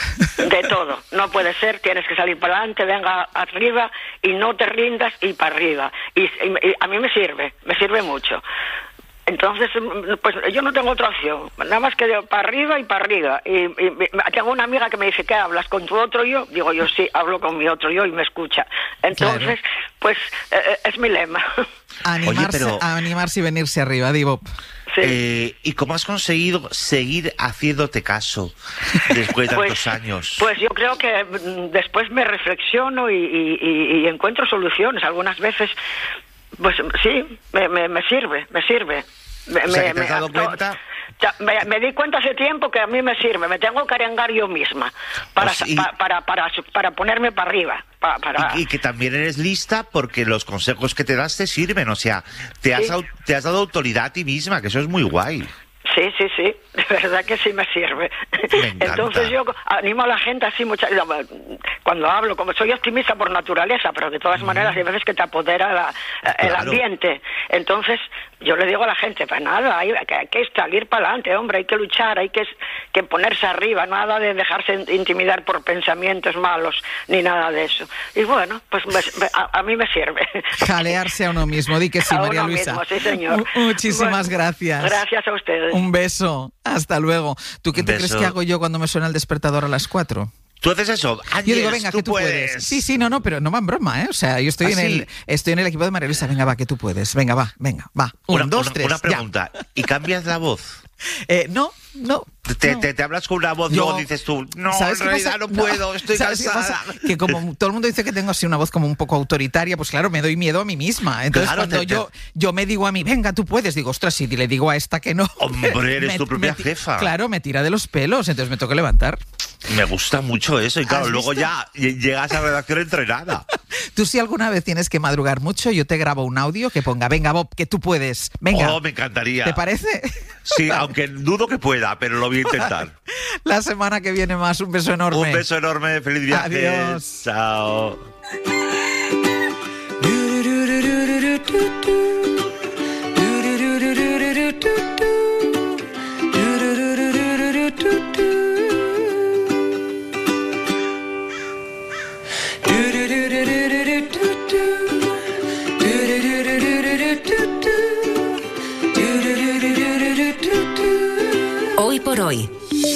De todo. No puede ser, tienes que salir para adelante, venga arriba y no te rindas y para arriba. Y, y, y a mí me sirve, me sirve mucho. Entonces, pues yo no tengo otra opción, nada más que de para arriba y para arriba. Y, y, y tengo una amiga que me dice, ¿qué hablas con tu otro yo? Digo yo, sí, hablo con mi otro yo y me escucha. Entonces, claro. pues eh, es mi lema. Animarse, Oye, pero... a animarse y venirse arriba, Divo. Sí. Eh, ¿Y cómo has conseguido seguir haciéndote caso después de tantos pues, años? Pues yo creo que después me reflexiono y, y, y, y encuentro soluciones. Algunas veces... Pues sí, me, me, me sirve, me sirve. Me, o sea, ¿que te me, has dado me, cuenta? Me, me di cuenta hace tiempo que a mí me sirve, me tengo que arengar yo misma para, pues, y, pa, para, para, para ponerme para arriba. Pa, para... Y, y que también eres lista porque los consejos que te das te sirven, o sea, te has, sí. te has dado autoridad a ti misma, que eso es muy guay. Sí, sí, sí, de verdad que sí me sirve. Me Entonces yo animo a la gente así, mucha, cuando hablo, como soy optimista por naturaleza, pero de todas maneras hay veces que te apodera la, el claro. ambiente. Entonces yo le digo a la gente, pues nada, hay, hay que salir para adelante, hombre, hay que luchar, hay que, que ponerse arriba, nada de dejarse intimidar por pensamientos malos, ni nada de eso. Y bueno, pues me, a, a mí me sirve. Jalearse a uno mismo, di que sí, a María uno Luisa. Mismo, sí, señor. Muchísimas bueno, gracias. Gracias a ustedes. Un beso. Hasta luego. ¿Tú qué te crees que hago yo cuando me suena el despertador a las cuatro? ¿Tú haces eso? Ángel, yo digo, venga, tú que tú puedes. puedes. Sí, sí, no, no, pero no va en broma, ¿eh? O sea, yo estoy, ¿Ah, en, sí? el, estoy en el equipo de María Luisa. Venga, va, que tú puedes. Venga, va, venga, va. Un, una, dos, una, tres. Una pregunta. Ya. ¿Y cambias la voz? Eh, no, no. Te, no. te, te hablas con una voz, Yo, luego dices tú, no, ¿sabes en realidad pasa? no puedo, no, estoy ¿sabes cansada. Qué pasa? Que como todo el mundo dice que tengo así una voz como un poco autoritaria, pues claro, me doy miedo a mí misma. Entonces claro, cuando te, yo, te... yo me digo a mí, venga, tú puedes, digo, ostras, si le digo a esta que no. Hombre, eres me, tu propia me, jefa. Claro, me tira de los pelos, entonces me tengo que levantar. Me gusta mucho eso y claro, luego ya llegas a redacción entrenada. Tú si alguna vez tienes que madrugar mucho, yo te grabo un audio que ponga, venga Bob, que tú puedes, venga. Oh, me encantaría. ¿Te parece? Sí, aunque dudo que pueda, pero lo voy a intentar. La semana que viene más, un beso enorme. Un beso enorme, feliz viaje. Adiós. Chao. por hoy.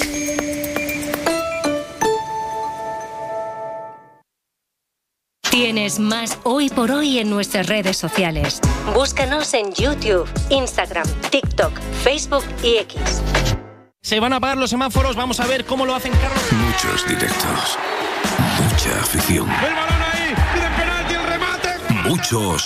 Tienes más Hoy por Hoy en nuestras redes sociales. Búscanos en YouTube, Instagram, TikTok, Facebook y X. Se van a apagar los semáforos, vamos a ver cómo lo hacen Carlos. Muchos directos, mucha afición. El balón ahí, piden penalti, el remate. Muchos.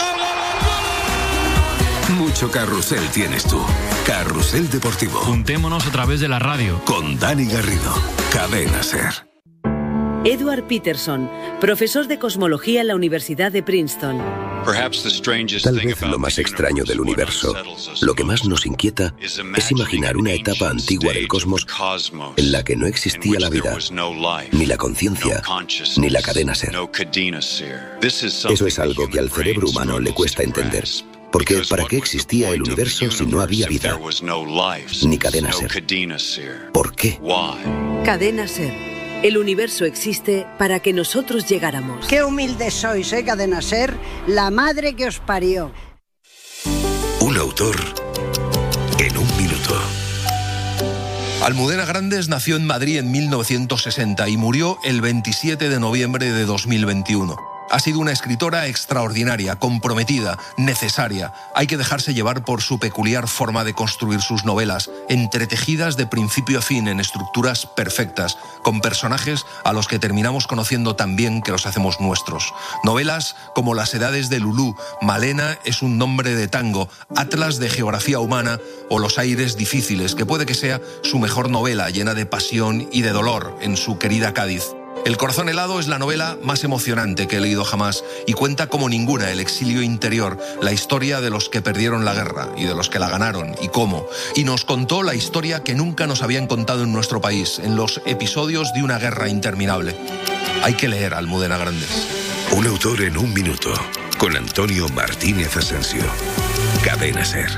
Mucho carrusel tienes tú. Carrusel Deportivo. Juntémonos a través de la radio. Con Dani Garrido. Cadena SER. Edward Peterson, profesor de cosmología en la Universidad de Princeton. Tal vez lo más extraño del universo, lo que más nos inquieta, es imaginar una etapa antigua del cosmos en la que no existía la vida, ni la conciencia, ni la cadena SER. Eso es algo que al cerebro humano le cuesta entender. Porque ¿para qué existía el universo si no había vida? Ni cadena SER. ¿Por qué? Cadena SER. El universo existe para que nosotros llegáramos. Qué humildes sois, ¿eh, Cadena SER? La madre que os parió. Un autor en un minuto. Almudena Grandes nació en Madrid en mil novecientos sesenta y murió el veintisiete de noviembre de dos mil veintiuno. Ha sido una escritora extraordinaria, comprometida, necesaria. Hay que dejarse llevar por su peculiar forma de construir sus novelas, entretejidas de principio a fin en estructuras perfectas, con personajes a los que terminamos conociendo tan bien que los hacemos nuestros. Novelas como Las edades de Lulú, Malena es un nombre de tango, Atlas de geografía humana o Los aires difíciles, que puede que sea su mejor novela, llena de pasión y de dolor en su querida Cádiz. El corazón helado es la novela más emocionante que he leído jamás y cuenta como ninguna el exilio interior, la historia de los que perdieron la guerra y de los que la ganaron y cómo. Y nos contó la historia que nunca nos habían contado en nuestro país, en los episodios de una guerra interminable. Hay que leer a Almudena Grandes. Un autor en un minuto, con Antonio Martínez Asensio. Cadena SER.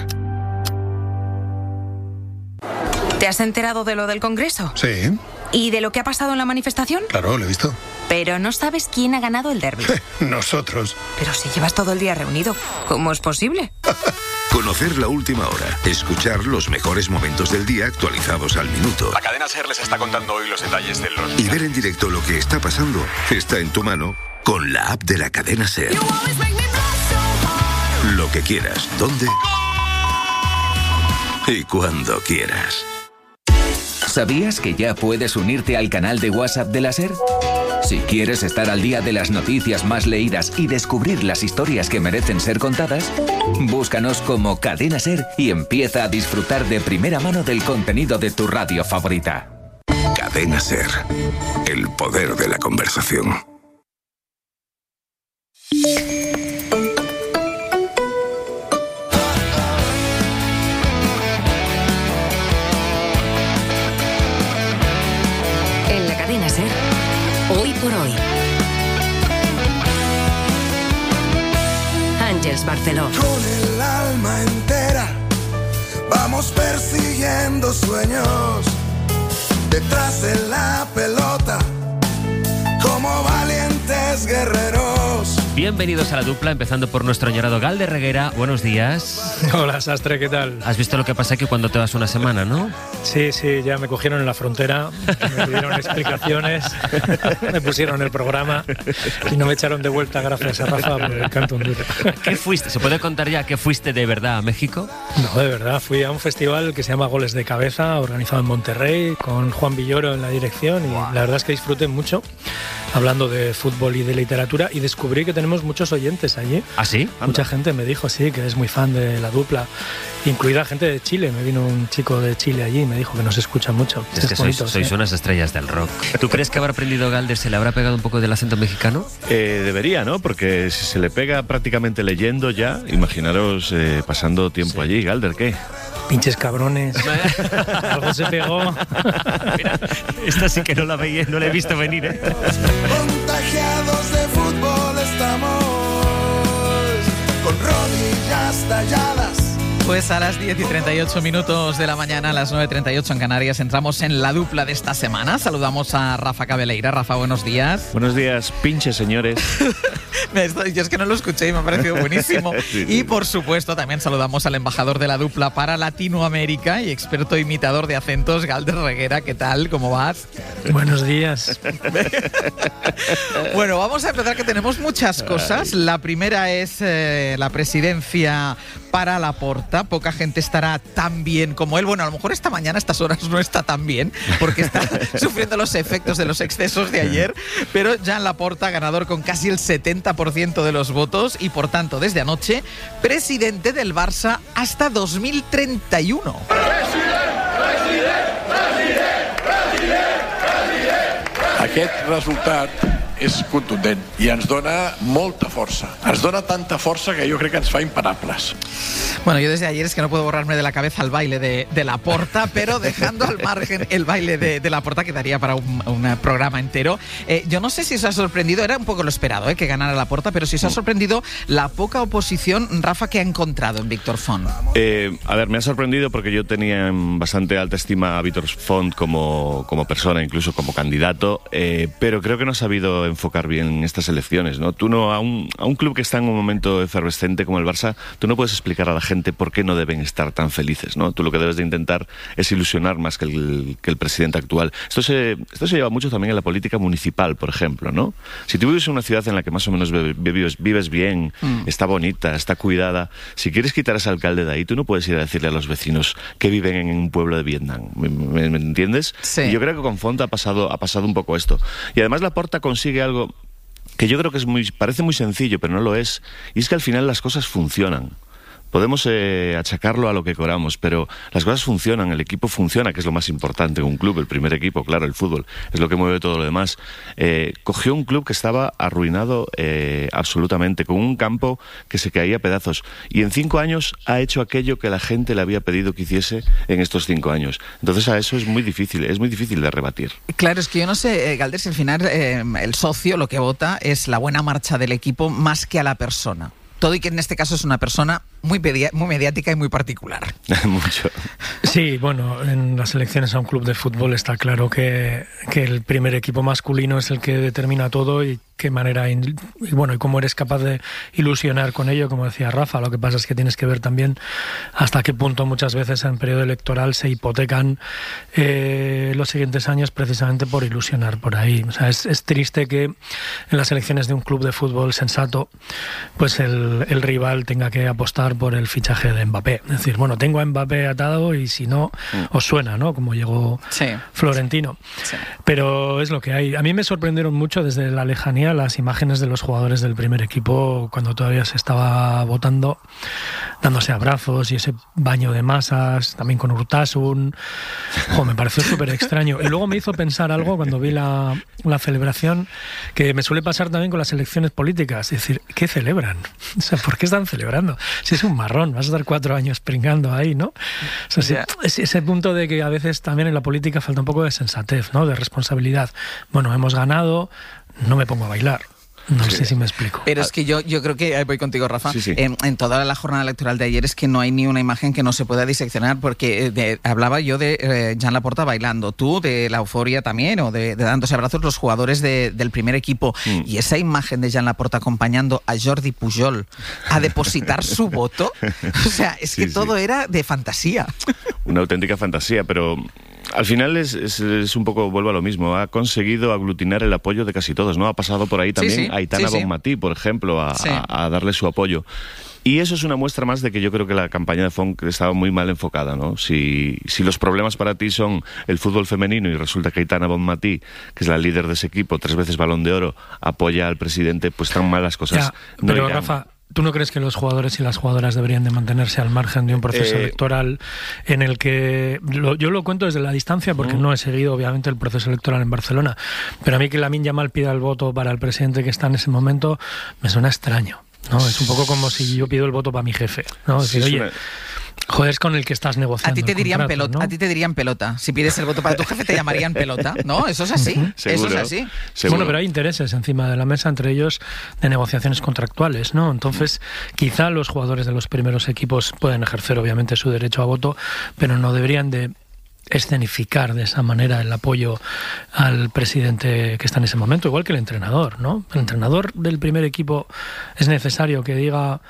¿Te has enterado de lo del Congreso? Sí. ¿Y de lo que ha pasado en la manifestación? Claro, lo he visto. Pero no sabes quién ha ganado el derbi. Nosotros. Pero si llevas todo el día reunido, ¿cómo es posible? Conocer la última hora, escuchar los mejores momentos del día actualizados al minuto. La cadena SER les está contando hoy los detalles de los... Y ver en directo lo que está pasando está en tu mano con la app de la cadena SER. Lo que quieras, dónde y cuando quieras. ¿Sabías que ya puedes unirte al canal de WhatsApp de la SER? Si quieres estar al día de las noticias más leídas y descubrir las historias que merecen ser contadas, búscanos como Cadena SER y empieza a disfrutar de primera mano del contenido de tu radio favorita. Cadena SER. El poder de la conversación. Hoy por hoy. Ángeles Barceló. Con el alma entera vamos persiguiendo sueños detrás de la pelota como valientes guerreros. Bienvenidos a La Dupla, empezando por nuestro añorado Galder Reguera. Buenos días. Hola, Sastre, ¿qué tal? ¿Has visto lo que pasa aquí cuando te vas una semana, no? Sí, sí, ya me cogieron en la frontera, me pidieron explicaciones, me pusieron el programa y no me echaron de vuelta gracias a Rafa por el canto duro. ¿Qué fuiste? ¿Se puede contar ya que fuiste de verdad a México? No, de verdad, fui a un festival que se llama Goles de Cabeza, organizado en Monterrey, con Juan Villoro en la dirección, y la verdad es que disfruté mucho hablando de fútbol y de literatura, y descubrí que tenemos muchos oyentes allí. ¿Ah, sí? Mucha gente me dijo, sí, que es muy fan de La Dupla, incluida gente de Chile. Me vino un chico de Chile allí y me dijo que nos escucha mucho. Es, es que bonito, sois, sois unas estrellas del rock. ¿Tú crees que habrá aprendido Galder, se le habrá pegado un poco del acento mexicano? Eh, debería, ¿no? Porque si se le pega prácticamente leyendo ya, imaginaros eh, pasando tiempo sí. allí. Galder, ¿qué? Pinches cabrones. Algo se pegó. Mira, esta sí que no la veía, no la he visto venir, ¿eh? Contagiados de fútbol estamos, con rodillas talladas, Pues a las diez y treinta y ocho minutos de la mañana, a las nueve y treinta y ocho en Canarias, entramos en la dupla de esta semana. Saludamos a Rafa Cabeleira. Rafa, buenos días. Buenos días, pinches señores. Yo es que no lo escuché y me ha parecido buenísimo. Sí, sí. Y por supuesto también saludamos al embajador de la dupla para Latinoamérica y experto imitador de acentos, Galder Reguera. ¿Qué tal? ¿Cómo vas? Buenos días. Bueno, vamos a empezar, que tenemos muchas cosas. La primera es eh, la presidencia para Laporta. Poca gente estará tan bien como él. Bueno, a lo mejor esta mañana, a estas horas, no está tan bien, porque está sufriendo los efectos de los excesos de ayer. Pero Joan Laporta, ganador con casi el setenta por ciento de los votos y, por tanto, desde anoche, presidente del Barça hasta dos mil treinta y uno. Aquest resultat és contundent i ens dona molta força. Ens dona tanta força que jo crec que ens fa imparables. Bueno, yo desde ayer es que no puedo borrarme de la cabeza el baile de, de Laporta, pero dejando al margen el baile de, de Laporta, que daría para un, un programa entero. Eh, yo no sé si os ha sorprendido, era un poco lo esperado, eh, que ganara Laporta, pero si os ha sorprendido la poca oposición, Rafa, que ha encontrado en Víctor Font. Eh, a ver, me ha sorprendido porque yo tenía en bastante alta estima a Víctor Font como, como persona, incluso como candidato, eh, pero creo que no ha sabido enfocar bien estas elecciones, ¿no? Tú no, a un, a un club que está en un momento efervescente como el Barça, tú no puedes explicar a la gente por qué no deben estar tan felices, ¿no? Tú lo que debes de intentar es ilusionar más que el, que el presidente actual. Esto se, esto se lleva mucho también en la política municipal, por ejemplo, ¿no? Si tú vives en una ciudad en la que más o menos vives, vives bien, mm. está bonita, está cuidada, si quieres quitar a ese alcalde de ahí, tú no puedes ir a decirle a los vecinos que viven en un pueblo de Vietnam, ¿me, me, me entiendes? Sí. Y yo creo que con Font ha pasado, ha pasado un poco esto. Y además Laporta consigue algo que yo creo que es muy, parece muy sencillo, pero no lo es, y es que al final las cosas funcionan. Podemos eh, achacarlo a lo que queramos, pero las cosas funcionan, el equipo funciona, que es lo más importante en un club, el primer equipo, claro, el fútbol, es lo que mueve todo lo demás. Eh, cogió un club que estaba arruinado eh, absolutamente, con un campo que se caía a pedazos, y en cinco años ha hecho aquello que la gente le había pedido que hiciese en estos cinco años. Entonces a eso es muy difícil, es muy difícil de rebatir. Claro, es que yo no sé, eh, Galder, si al final eh, el socio lo que vota es la buena marcha del equipo más que a la persona. Todo, y que en este caso es una persona muy, media, muy mediática y muy particular. Mucho. Sí, bueno, en las elecciones a un club de fútbol está claro que, que el primer equipo masculino es el que determina todo y qué manera, y bueno, y cómo eres capaz de ilusionar con ello, como decía Rafa. Lo que pasa es que tienes que ver también hasta qué punto muchas veces en periodo electoral se hipotecan eh, los siguientes años precisamente por ilusionar por ahí. O sea, es, es triste que en las elecciones de un club de fútbol sensato, pues el, el rival tenga que apostar por el fichaje de Mbappé. Es decir, bueno, tengo a Mbappé atado y si no, mm. os suena, ¿no? Como llegó sí. Florentino. Sí. Pero es lo que hay. A mí me sorprendieron mucho desde la lejanía las imágenes de los jugadores del primer equipo cuando todavía se estaba votando, dándose abrazos y ese baño de masas, también con Urtasun. Jo, me pareció súper extraño. Y luego me hizo pensar algo cuando vi la, la celebración, que me suele pasar también con las elecciones políticas. Es decir, ¿qué celebran? O sea, ¿por qué están celebrando? Si es un marrón, vas a estar cuatro años pringando ahí, ¿no? O sea, si, es ese punto de que a veces también en la política falta un poco de sensatez, ¿no? De responsabilidad. Bueno, hemos ganado, no me pongo a bailar. No sí. sé si me explico. Pero es que yo, yo creo que, voy contigo, Rafa, sí, sí. En, en toda la jornada electoral de ayer es que no hay ni una imagen que no se pueda diseccionar, porque de, hablaba yo de eh, Joan Laporta bailando, tú de la euforia también, o de, de dándose abrazos los jugadores de, del primer equipo, mm. y esa imagen de Joan Laporta acompañando a Jordi Pujol a depositar su voto, o sea, es que sí, todo sí. era de fantasía. Una auténtica fantasía, pero... Al final es, es, es un poco, vuelvo a lo mismo, ha conseguido aglutinar el apoyo de casi todos, ¿no? Ha pasado por ahí también sí, sí, Aitana sí, sí. Bonmatí, por ejemplo, a, sí. a, a darle su apoyo. Y eso es una muestra más de que yo creo que la campaña de Font estaba muy mal enfocada, ¿no? Si, si los problemas para ti son el fútbol femenino y resulta que Aitana Bonmatí, que es la líder de ese equipo, tres veces Balón de Oro, apoya al presidente, pues tan malas cosas ya, no pero irán. Rafa, ¿tú no crees que los jugadores y las jugadoras deberían de mantenerse al margen de un proceso eh, electoral en el que... Lo, yo lo cuento desde la distancia porque uh-huh. no he seguido obviamente el proceso electoral en Barcelona, pero a mí que Lamine Yamal pida el voto para el presidente que está en ese momento me suena extraño, ¿no? Es un poco como si yo pido el voto para mi jefe, ¿no? Es decir, sí, oye... Joder, es con el que estás negociando. A ti te dirían contrato, pelota, ¿no? a ti te dirían pelota. Si pides el voto para tu jefe te llamarían pelota, ¿no? Eso es así. Eso es así. Seguro. Bueno, pero hay intereses encima de la mesa, entre ellos de negociaciones contractuales, ¿no? Entonces, quizá los jugadores de los primeros equipos pueden ejercer obviamente su derecho a voto, pero no deberían de escenificar de esa manera el apoyo al presidente que está en ese momento, igual que el entrenador, ¿no? El entrenador del primer equipo es necesario que diga...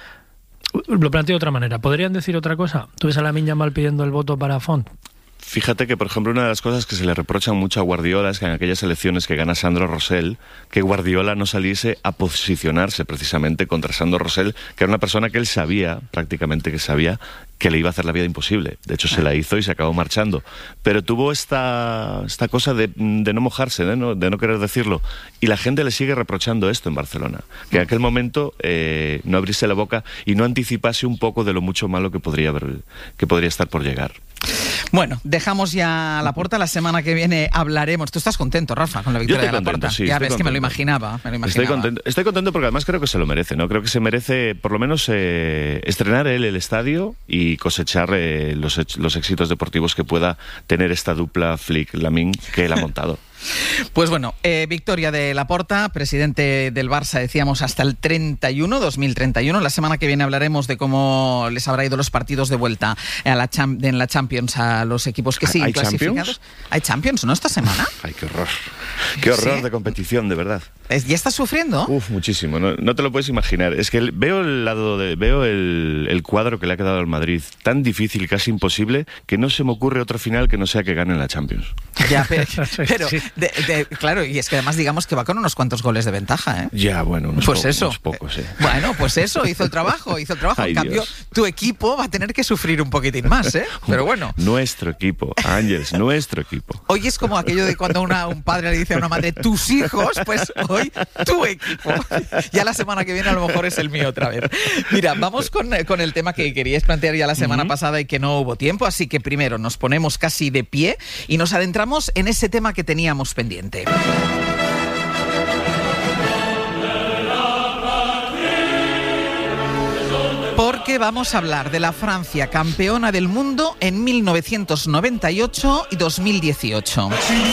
Lo planteo de otra manera. ¿Podrían decir otra cosa? ¿Tú ves a Lamine Yamal pidiendo el voto para Font? Fíjate que, por ejemplo, una de las cosas que se le reprochan mucho a Guardiola es que en aquellas elecciones que gana Sandro Rosell, que Guardiola no saliese a posicionarse precisamente contra Sandro Rosell, que era una persona que él sabía, prácticamente que sabía, que le iba a hacer la vida imposible. De hecho, se la hizo y se acabó marchando. Pero tuvo esta, esta cosa de, de no mojarse, de no, de no querer decirlo. Y la gente le sigue reprochando esto en Barcelona. Que en aquel momento eh, no abriese la boca y no anticipase un poco de lo mucho malo que podría, haber, que podría estar por llegar. Bueno, dejamos ya Laporta. La semana que viene hablaremos. Tú estás contento, Rafa, con la victoria de Laporta. Sí, ya ves contento. que me lo imaginaba. Me lo imaginaba. Estoy contento, estoy contento porque además creo que se lo merece, ¿no? Creo que se merece por lo menos eh, estrenar él el estadio y cosechar eh, los, los éxitos deportivos que pueda tener esta dupla Flick-Lamine que él ha montado. Pues bueno, eh, victoria de Laporta, presidente del Barça, decíamos, hasta el treinta y uno, dos mil treinta y uno. La semana que viene hablaremos de cómo les habrá ido los partidos de vuelta a la cham- en la Champions a los equipos que siguen ¿Hay clasificados. Champions? ¿Hay Champions, no, esta semana? Ay, qué horror. Qué horror ¿Sí? de competición, de verdad. ¿Ya estás sufriendo? Uf, muchísimo. No, no te lo puedes imaginar. Es que veo el lado de, veo el, el cuadro que le ha quedado al Madrid tan difícil, casi imposible, que no se me ocurre otro final que no sea que gane la Champions. Ya, pero, pero de, de, claro, y es que además digamos que va con unos cuantos goles de ventaja, ¿eh? Ya, bueno, unos, pues po- eso. unos pocos, sí. Bueno, pues eso, hizo el trabajo, hizo el trabajo. Ay, en cambio, Dios. tu equipo va a tener que sufrir un poquitín más, ¿eh? Pero bueno. Nuestro equipo, Ángels, nuestro equipo. Hoy es como aquello de cuando una, un padre le dice a una madre, tus hijos, pues hoy tu equipo. Ya la semana que viene a lo mejor es el mío otra vez. Mira, vamos con, con el tema que queríais plantear ya la semana uh-huh. pasada y que no hubo tiempo, así que primero nos ponemos casi de pie y nos adentramos en ese tema que teníamos pendiente. Porque vamos a hablar de la Francia campeona del mundo en mil novecientos noventa y ocho y dos mil dieciocho.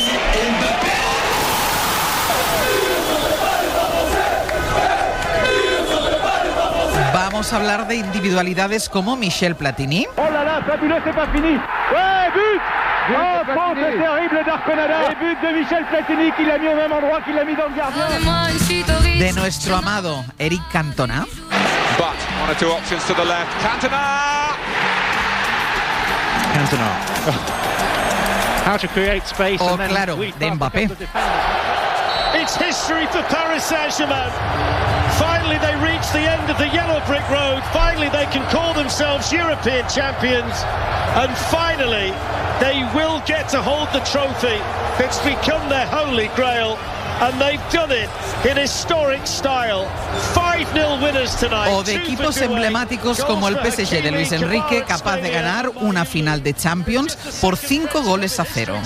Vamos a hablar de individualidades como Michel Platini. Oh là là, fabuleux, c'est pas fini. Ouais, but! Oh, faute terrible d'Arconada. Et but de Michel Platini qui l'a mis au même endroit qu'il l'a mis dans le gardien. De nuestro amado Eric Cantona. But one or two options to the left. Cantona! Cantona. How to create space. Oh, and then claro, de Mbappé. It's history for Paris Saint-Germain. Finally they reach the end of the yellow brick road. Finally they can call themselves European champions. And finally they will get to hold the trophy. It's become their holy grail. And they've done it in historic style. five nil winners tonight. O de equipos emblemáticos como el P S G de Luis Enrique, capaz de ganar una final de Champions por cinco goles a cero.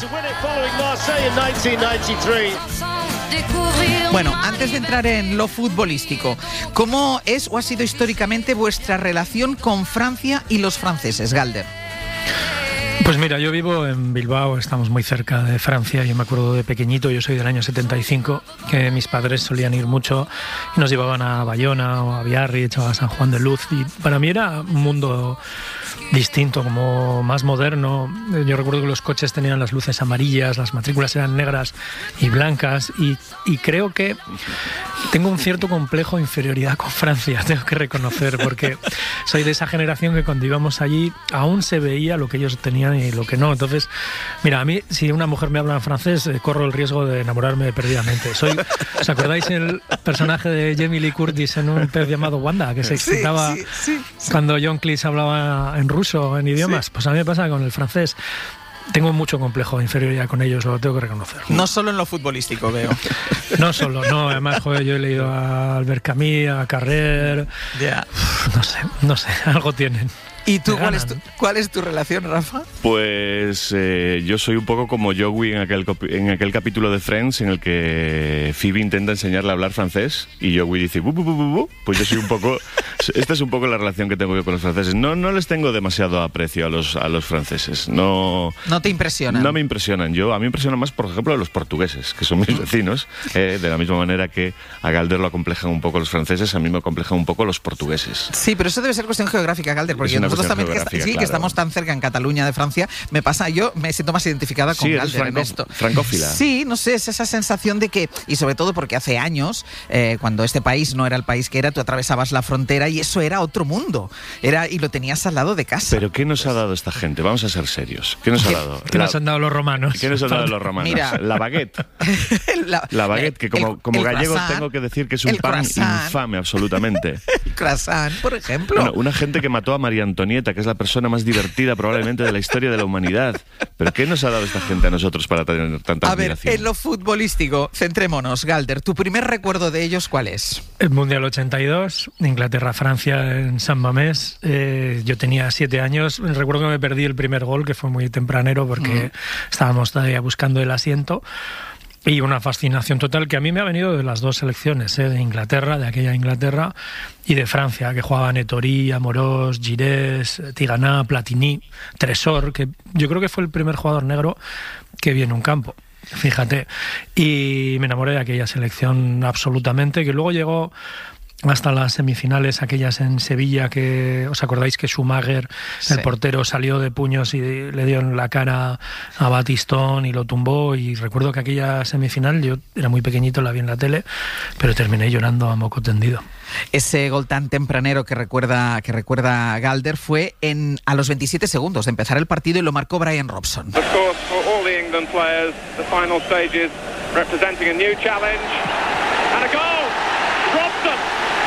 Bueno, antes de entrar en lo futbolístico, ¿cómo es o ha sido históricamente vuestra relación con Francia y los franceses, Galder? Pues mira, yo vivo en Bilbao, estamos muy cerca de Francia. Yo me acuerdo de pequeñito, yo soy del año setenta y cinco, que mis padres solían ir mucho y nos llevaban a Bayona o a Biarritz o a San Juan de Luz. Y para mí era un mundo distinto, como más moderno. Yo recuerdo que los coches tenían las luces amarillas, las matrículas eran negras y blancas, y, y creo que tengo un cierto complejo de inferioridad con Francia, tengo que reconocer, porque soy de esa generación que cuando íbamos allí aún se veía lo que ellos tenían y lo que no. Entonces, mira, a mí si una mujer me habla en francés, eh, corro el riesgo de enamorarme perdidamente. Soy, ¿os acordáis el personaje de Jamie Lee Curtis en un pez llamado Wanda, que se excitaba sí, sí, sí. cuando John Cleese hablaba en ruso, en idiomas? Sí. Pues a mí me pasa con el francés. Tengo mucho complejo de inferioridad con ellos, lo tengo que reconocer. No solo en lo futbolístico, veo. No solo, no. Además, joder, yo he leído a Albert Camus, a Carrer. Yeah. No sé, no sé, algo tienen. ¿Y tú cuál es, tu, cuál es tu relación, Rafa? Pues eh, yo soy un poco como Joey en aquel, en aquel capítulo de Friends en el que Phoebe intenta enseñarle a hablar francés y Joey dice bu, bu, bu, bu, bu. Pues yo soy un poco... Esta es un poco la relación que tengo yo con los franceses. No, no les tengo demasiado aprecio a los, a los franceses. No, no te impresionan. No me impresionan. Yo, a mí me impresionan más, por ejemplo, los portugueses, que son mis vecinos. Eh, de la misma manera que a Galder lo acomplejan un poco los franceses, a mí me acomplejan un poco los portugueses. Sí, pero eso debe ser cuestión geográfica, Galder, porque nosotros también que, está, sí, claro. que estamos tan cerca en Cataluña de Francia, me pasa, yo me siento más identificada con sí, Galder franco, en esto. Francófila. Sí, no sé, es esa sensación de que, y sobre todo porque hace años, eh, cuando este país no era el país que era, tú atravesabas la frontera y eso era otro mundo, era y lo tenías al lado de casa. Pero ¿qué nos ha dado esta gente? Vamos a ser serios. ¿Qué nos ha dado? ¿Qué la, nos han dado los romanos? ¿Qué nos han dado los romanos? Mira, la baguette. la, la baguette, que como, el, como el gallego croissant, tengo que decir que es un pan croissant. infame absolutamente. El croissant, por ejemplo. Bueno, una gente que mató a María Antonieta, que es la persona más divertida probablemente de la historia de la humanidad. ¿Pero qué nos ha dado esta gente a nosotros para tener tanta a admiración? A ver, en lo futbolístico, centrémonos, Galder. ¿Tu primer recuerdo de ellos cuál es? El Mundial ochenta y dos, Inglaterra-Francia en San Mamés. Eh, yo tenía siete años. Recuerdo que me perdí el primer gol, que fue muy tempranero porque mm. estábamos todavía buscando el asiento. Y una fascinación total que a mí me ha venido de las dos selecciones, ¿eh? De Inglaterra, de aquella Inglaterra, y de Francia, que jugaban Ettori, Amorós, Girés, Tigana, Platini, Tresor, que yo creo que fue el primer jugador negro que vi en un campo. Fíjate. Y me enamoré de aquella selección absolutamente, que luego llegó hasta las semifinales, aquellas en Sevilla, que os acordáis que Schumacher, sí. el portero, salió de puños y le dio en la cara a Batistón y lo tumbó, y recuerdo que aquella semifinal, yo era muy pequeñito, la vi en la tele, pero terminé llorando a moco tendido. Ese gol tan tempranero que recuerda que recuerda Galder fue en a los veintisiete segundos de empezar el partido y lo marcó Brian Robson. Of course, for all the England players, the final stages representing a new challenge and a goal. Robson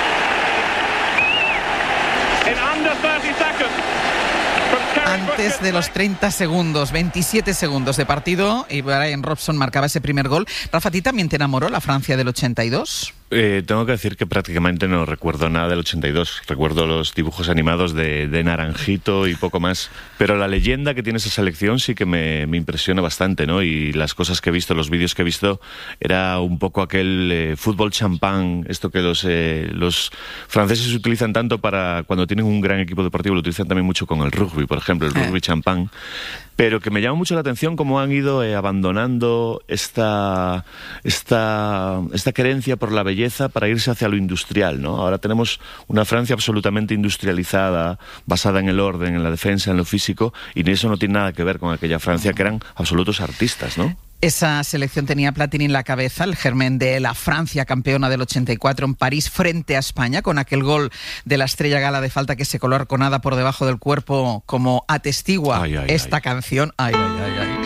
in under thirty seconds. Antes de los treinta segundos, veintisiete segundos de partido, y Brian Robson marcaba ese primer gol. Rafa, ¿a ti también te enamoró la Francia del ochenta y dos? Eh, tengo que decir que prácticamente no recuerdo nada del ochenta y dos. Recuerdo los dibujos animados de, de Naranjito y poco más. Pero la leyenda que tiene esa selección sí que me, me impresiona bastante, ¿no? Y las cosas que he visto, los vídeos que he visto, era un poco aquel eh, fútbol champán, esto que los, eh, los franceses utilizan tanto para cuando tienen un gran equipo deportivo, lo utilizan también mucho con el rugby, por ejemplo, el rugby champán. Pero que me llama mucho la atención cómo han ido eh, abandonando esta, esta, esta querencia por la belleza para irse hacia lo industrial, ¿no? Ahora tenemos una Francia absolutamente industrializada, basada en el orden, en la defensa, en lo físico, y eso no tiene nada que ver con aquella Francia que eran absolutos artistas, ¿no? Esa selección tenía a Platini en la cabeza, el germen de la Francia campeona del ochenta y cuatro en París frente a España, con aquel gol de la Estrella Gala de falta que se coló arconada por debajo del cuerpo como atestigua ay, ay, esta ay. canción. Ay, ay, ay, ay.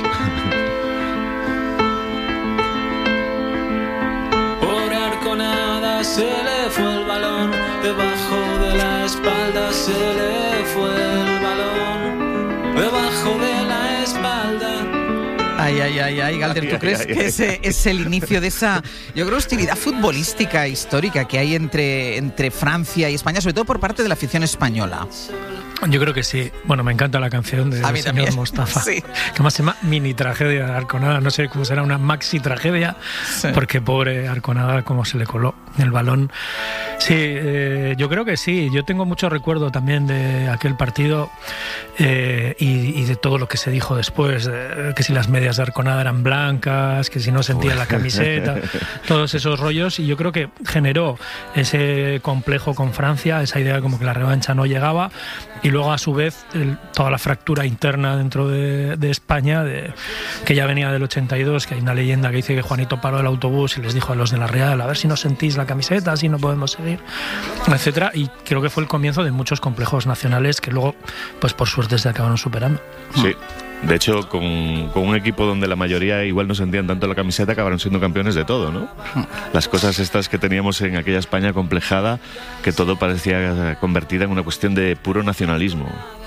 Por arconada se le fue el balón, debajo de la espalda se le fue el balón, debajo de la espalda. Ay, ay, ay, ay, Galder, ¿tú ay, crees ay, que ay, ese ay. es el inicio de esa, yo creo, hostilidad futbolística histórica que hay entre, entre Francia y España, sobre todo por parte de la afición española? Yo creo que sí. Bueno, me encanta la canción de señor también. Mostafa. Sí. Que además se llama Mini Tragedia de Arconada. No sé cómo será, una maxi tragedia, sí. porque pobre Arconada, cómo se le coló el balón. Sí, eh, yo creo que sí. Yo tengo mucho recuerdo también de aquel partido eh, y, y de todo lo que se dijo después, eh, que si las medias de Arconada eran blancas, que si no sentía la camiseta, todos esos rollos, y yo creo que generó ese complejo con Francia, esa idea como que la revancha no llegaba. Y luego, a su vez, el, toda la fractura interna dentro de, de España, de, que ya venía del ochenta y dos, que hay una leyenda que dice que Juanito paró el autobús y les dijo a los de la Real, a ver si no sentís la camiseta, si no podemos seguir, etcétera. Y creo que fue el comienzo de muchos complejos nacionales que luego, pues por suerte, se acabaron superando. Sí. De hecho, con, con un equipo donde la mayoría igual no sentían tanto la camiseta, acabaron siendo campeones de todo, ¿no? Las cosas estas que teníamos en aquella España complejada, que todo parecía convertida en una cuestión de puro nacionalismo.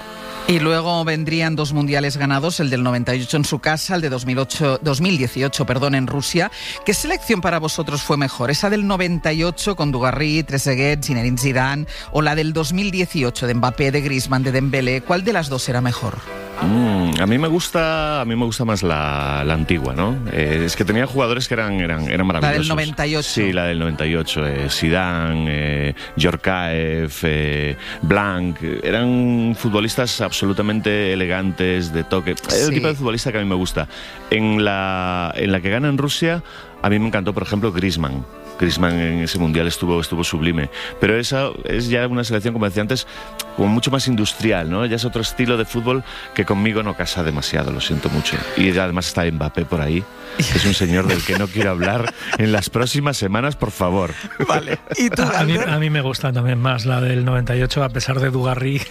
Y luego vendrían dos mundiales ganados, el del noventa y ocho en su casa, el de dos mil ocho, dos mil dieciocho perdón, en Rusia. ¿Qué selección para vosotros fue mejor? ¿Esa del noventa y ocho con Dugarry, Trezeguet, Zinedine Zidane o la del dos mil dieciocho de Mbappé, de Griezmann, de Dembélé? ¿Cuál de las dos era mejor? Mm, a mí me gusta, a mí me gusta más la, la antigua, ¿no? Eh, es que tenía jugadores que eran, eran, eran maravillosos. La del noventa y ocho. Sí, la del noventa y ocho. Eh, Zidane, eh, Djorkaeff, eh, Blanc. Eran futbolistas absolutamente elegantes, de toque. Es sí. el tipo de futbolista que a mí me gusta. En la, en la que gana en Rusia, a mí me encantó, por ejemplo, Griezmann. Griezmann en ese mundial estuvo, estuvo sublime. Pero esa es ya una selección, como decía antes, como mucho más industrial, ¿no? Ya es otro estilo de fútbol que conmigo no casa demasiado, lo siento mucho. Y además está Mbappé por ahí, que es un señor del que no quiero hablar en las próximas semanas, por favor. Vale. ¿Y tú, a, mí, a mí me gusta también más la del noventa y ocho, a pesar de Dugarry.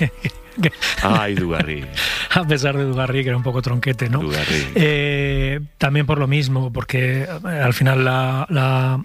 Ay, Dugarry. A pesar de Dugarry, que era un poco tronquete, ¿no? Dugarry. Eh, también por lo mismo, porque al final la... la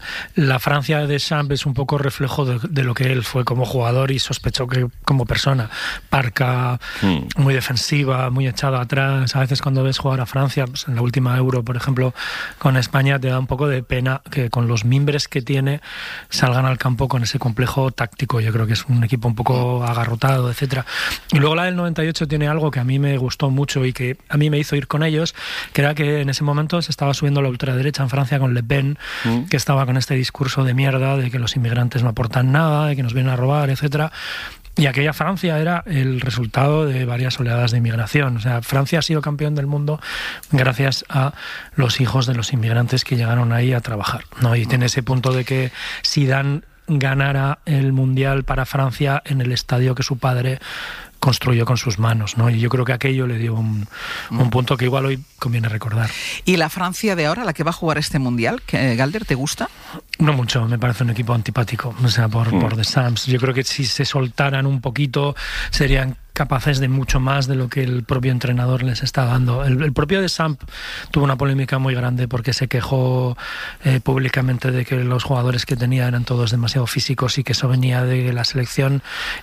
La Francia de Deschamps es un poco reflejo de, de lo que él fue como jugador y sospecho que como persona. Parca, mm. muy defensiva, muy echada atrás. A veces cuando ves jugar a Francia, pues en la última Euro, por ejemplo, con España, te da un poco de pena que con los mimbres que tiene salgan al campo con ese complejo táctico. Yo creo que es un equipo un poco agarrotado, etcétera. Y luego la del noventa y ocho tiene algo que a mí me gustó mucho y que a mí me hizo ir con ellos, que era que en ese momento se estaba subiendo la ultraderecha en Francia con Le Pen, mm. que estaba con este discurso de mierda de que los inmigrantes no aportan nada, de que nos vienen a robar, etcétera. Y aquella Francia era el resultado de varias oleadas de inmigración. O sea, Francia ha sido campeón del mundo gracias a los hijos de los inmigrantes que llegaron ahí a trabajar, ¿no? Y tiene ese punto de que Zidane ganara el Mundial para Francia en el estadio que su padre construyó con sus manos, ¿no? Y yo creo que aquello le dio un, un punto que igual hoy conviene recordar. ¿Y la Francia de ahora, la que va a jugar este Mundial, que, Galder, te gusta? No mucho, me parece un equipo antipático, o sea, por, mm. por Deschamps. Yo creo que si se soltaran un poquito serían capaces de mucho más de lo que el propio entrenador les está dando. El, el propio Deschamps tuvo una polémica muy grande porque se quejó eh, públicamente de que los jugadores que tenía eran todos demasiado físicos y que eso venía de la selección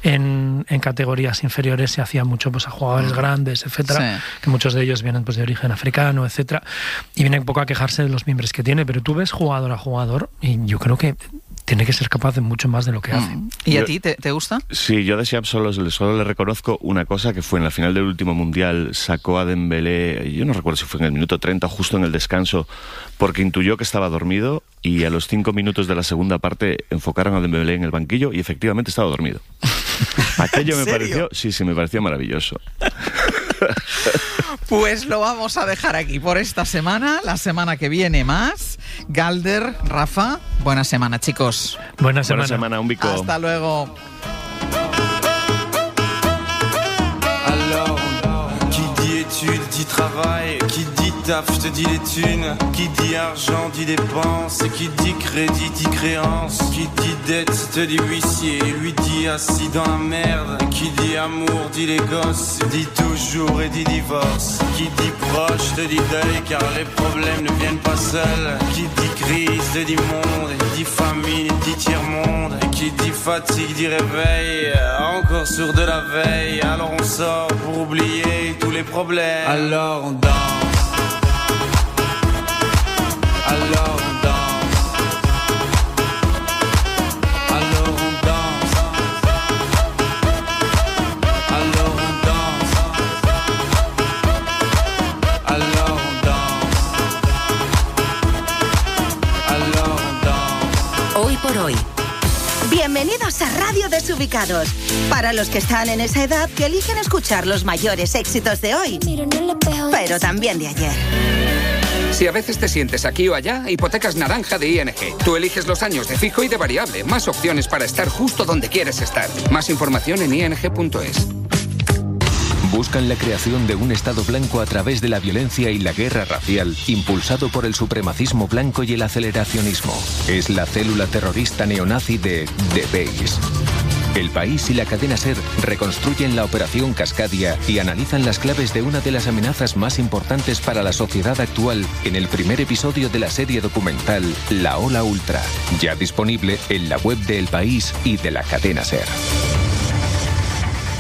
en, en categorías inferiores se hacía mucho pues a jugadores grandes, etcétera, sí. que muchos de ellos vienen pues de origen africano, etcétera, y viene un poco a quejarse de los miembros que tiene, pero tú ves jugador a jugador y yo creo que tiene que ser capaz de mucho más de lo que hace. Mm. ¿Y a ti te, te gusta? Sí, yo de Deschamps solo, solo le reconozco una cosa, que fue en la final del último Mundial, sacó a Dembélé, yo no recuerdo si fue en el minuto treinta, justo en el descanso, porque intuyó que estaba dormido y a los cinco minutos de la segunda parte enfocaron a Dembélé en el banquillo y efectivamente estaba dormido. Aquello me pareció, sí, sí, me pareció maravilloso. Pues lo vamos a dejar aquí por esta semana. La semana que viene más. Galder, Rafa, buena semana, chicos. Buena semana. Buena semana, un bico. Hasta luego. Études, dit travail, qui dit taf, je te dis les thunes, qui dit argent, dit dépenses, qui dit crédit, dit créance, qui dit dette, te dit huissier, lui dit assis dans la merde, qui dit amour, dit les gosses, dit toujours et dit divorce, qui dit proche, te dit deuil, car les problèmes ne viennent pas seuls, qui dit crise, te dit monde, dit famine, dit tiers-monde, qui dit fatigue, dit réveil, encore sourd de la veille, alors on sort pour oublier tous les problèmes. Alors on danse. Alors on danse. Alors on danse. Alors on danse. Alors on danse. Alors on danse. Hoy por hoy. Bienvenidos a Radio Desubicados. Para los que están en esa edad que eligen escuchar los mayores éxitos de hoy, pero también de ayer. Si a veces te sientes aquí o allá, Hipotecas Naranja de I N G. Tú eliges los años de fijo y de variable. Más opciones para estar justo donde quieres estar. Más información en i n g punto es. Buscan la creación de un Estado blanco a través de la violencia y la guerra racial, impulsado por el supremacismo blanco y el aceleracionismo. Es la célula terrorista neonazi de The Base. El País y la cadena SER reconstruyen la Operación Cascadia y analizan las claves de una de las amenazas más importantes para la sociedad actual en el primer episodio de la serie documental La Ola Ultra, ya disponible en la web de El País y de la cadena SER.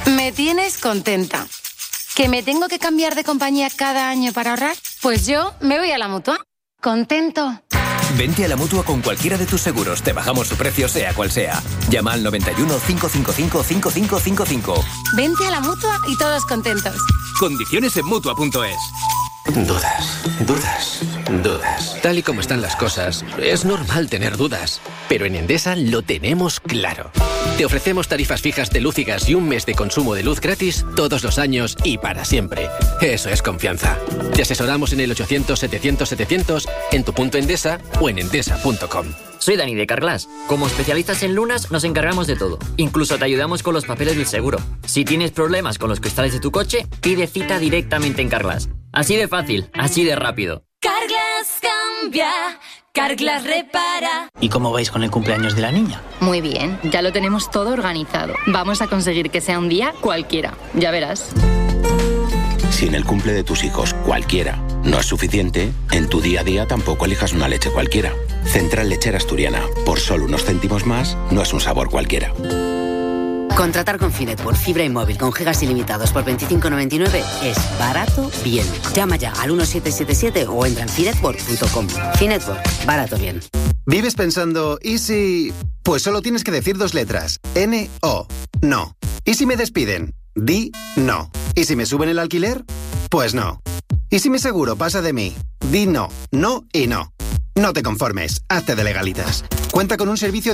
Me tienes contenta. ¿Que me tengo que cambiar de compañía cada año para ahorrar? Pues yo me voy a la Mutua. Contento. Vente a la Mutua con cualquiera de tus seguros. Te bajamos su precio sea cual sea. Llama al noventa y uno, cinco cinco cinco, cinco cinco cinco cinco. Vente a la Mutua y todos contentos. Condiciones en Mutua punto es. Dudas, dudas, dudas. Tal y como están las cosas, es normal tener dudas. Pero en Endesa lo tenemos claro. Te ofrecemos tarifas fijas de luz y gas y un mes de consumo de luz gratis todos los años y para siempre. Eso es confianza. Te asesoramos en el ochocientos, setecientos, setecientos, en tu punto Endesa o en endesa punto com. Soy Dani de Carglass. Como especialistas en lunas nos encargamos de todo. Incluso te ayudamos con los papeles del seguro. Si tienes problemas con los cristales de tu coche, pide cita directamente en Carglass. Así de fácil, así de rápido. Carglass cambia, Carglass repara. ¿Y cómo vais con el cumpleaños de la niña? Muy bien, ya lo tenemos todo organizado. Vamos a conseguir que sea un día cualquiera, ya verás. Si en el cumple de tus hijos cualquiera no es suficiente, en tu día a día tampoco elijas una leche cualquiera. Central Lechera Asturiana, por solo unos céntimos más, no es un sabor cualquiera. Contratar con Finetwork fibra y móvil con gigas ilimitados por veinticinco noventa y nueve es barato bien. Llama ya al uno siete siete siete o entra en finetwork punto com. Finetwork, barato bien. ¿Vives pensando, y si...? Pues solo tienes que decir dos letras. N O. No. ¿Y si me despiden? Di no. ¿Y si me suben el alquiler? Pues no. ¿Y si mi seguro pasa de mí? Di no. No y no. No te conformes. Hazte de Legalitas. Cuenta con un servicio de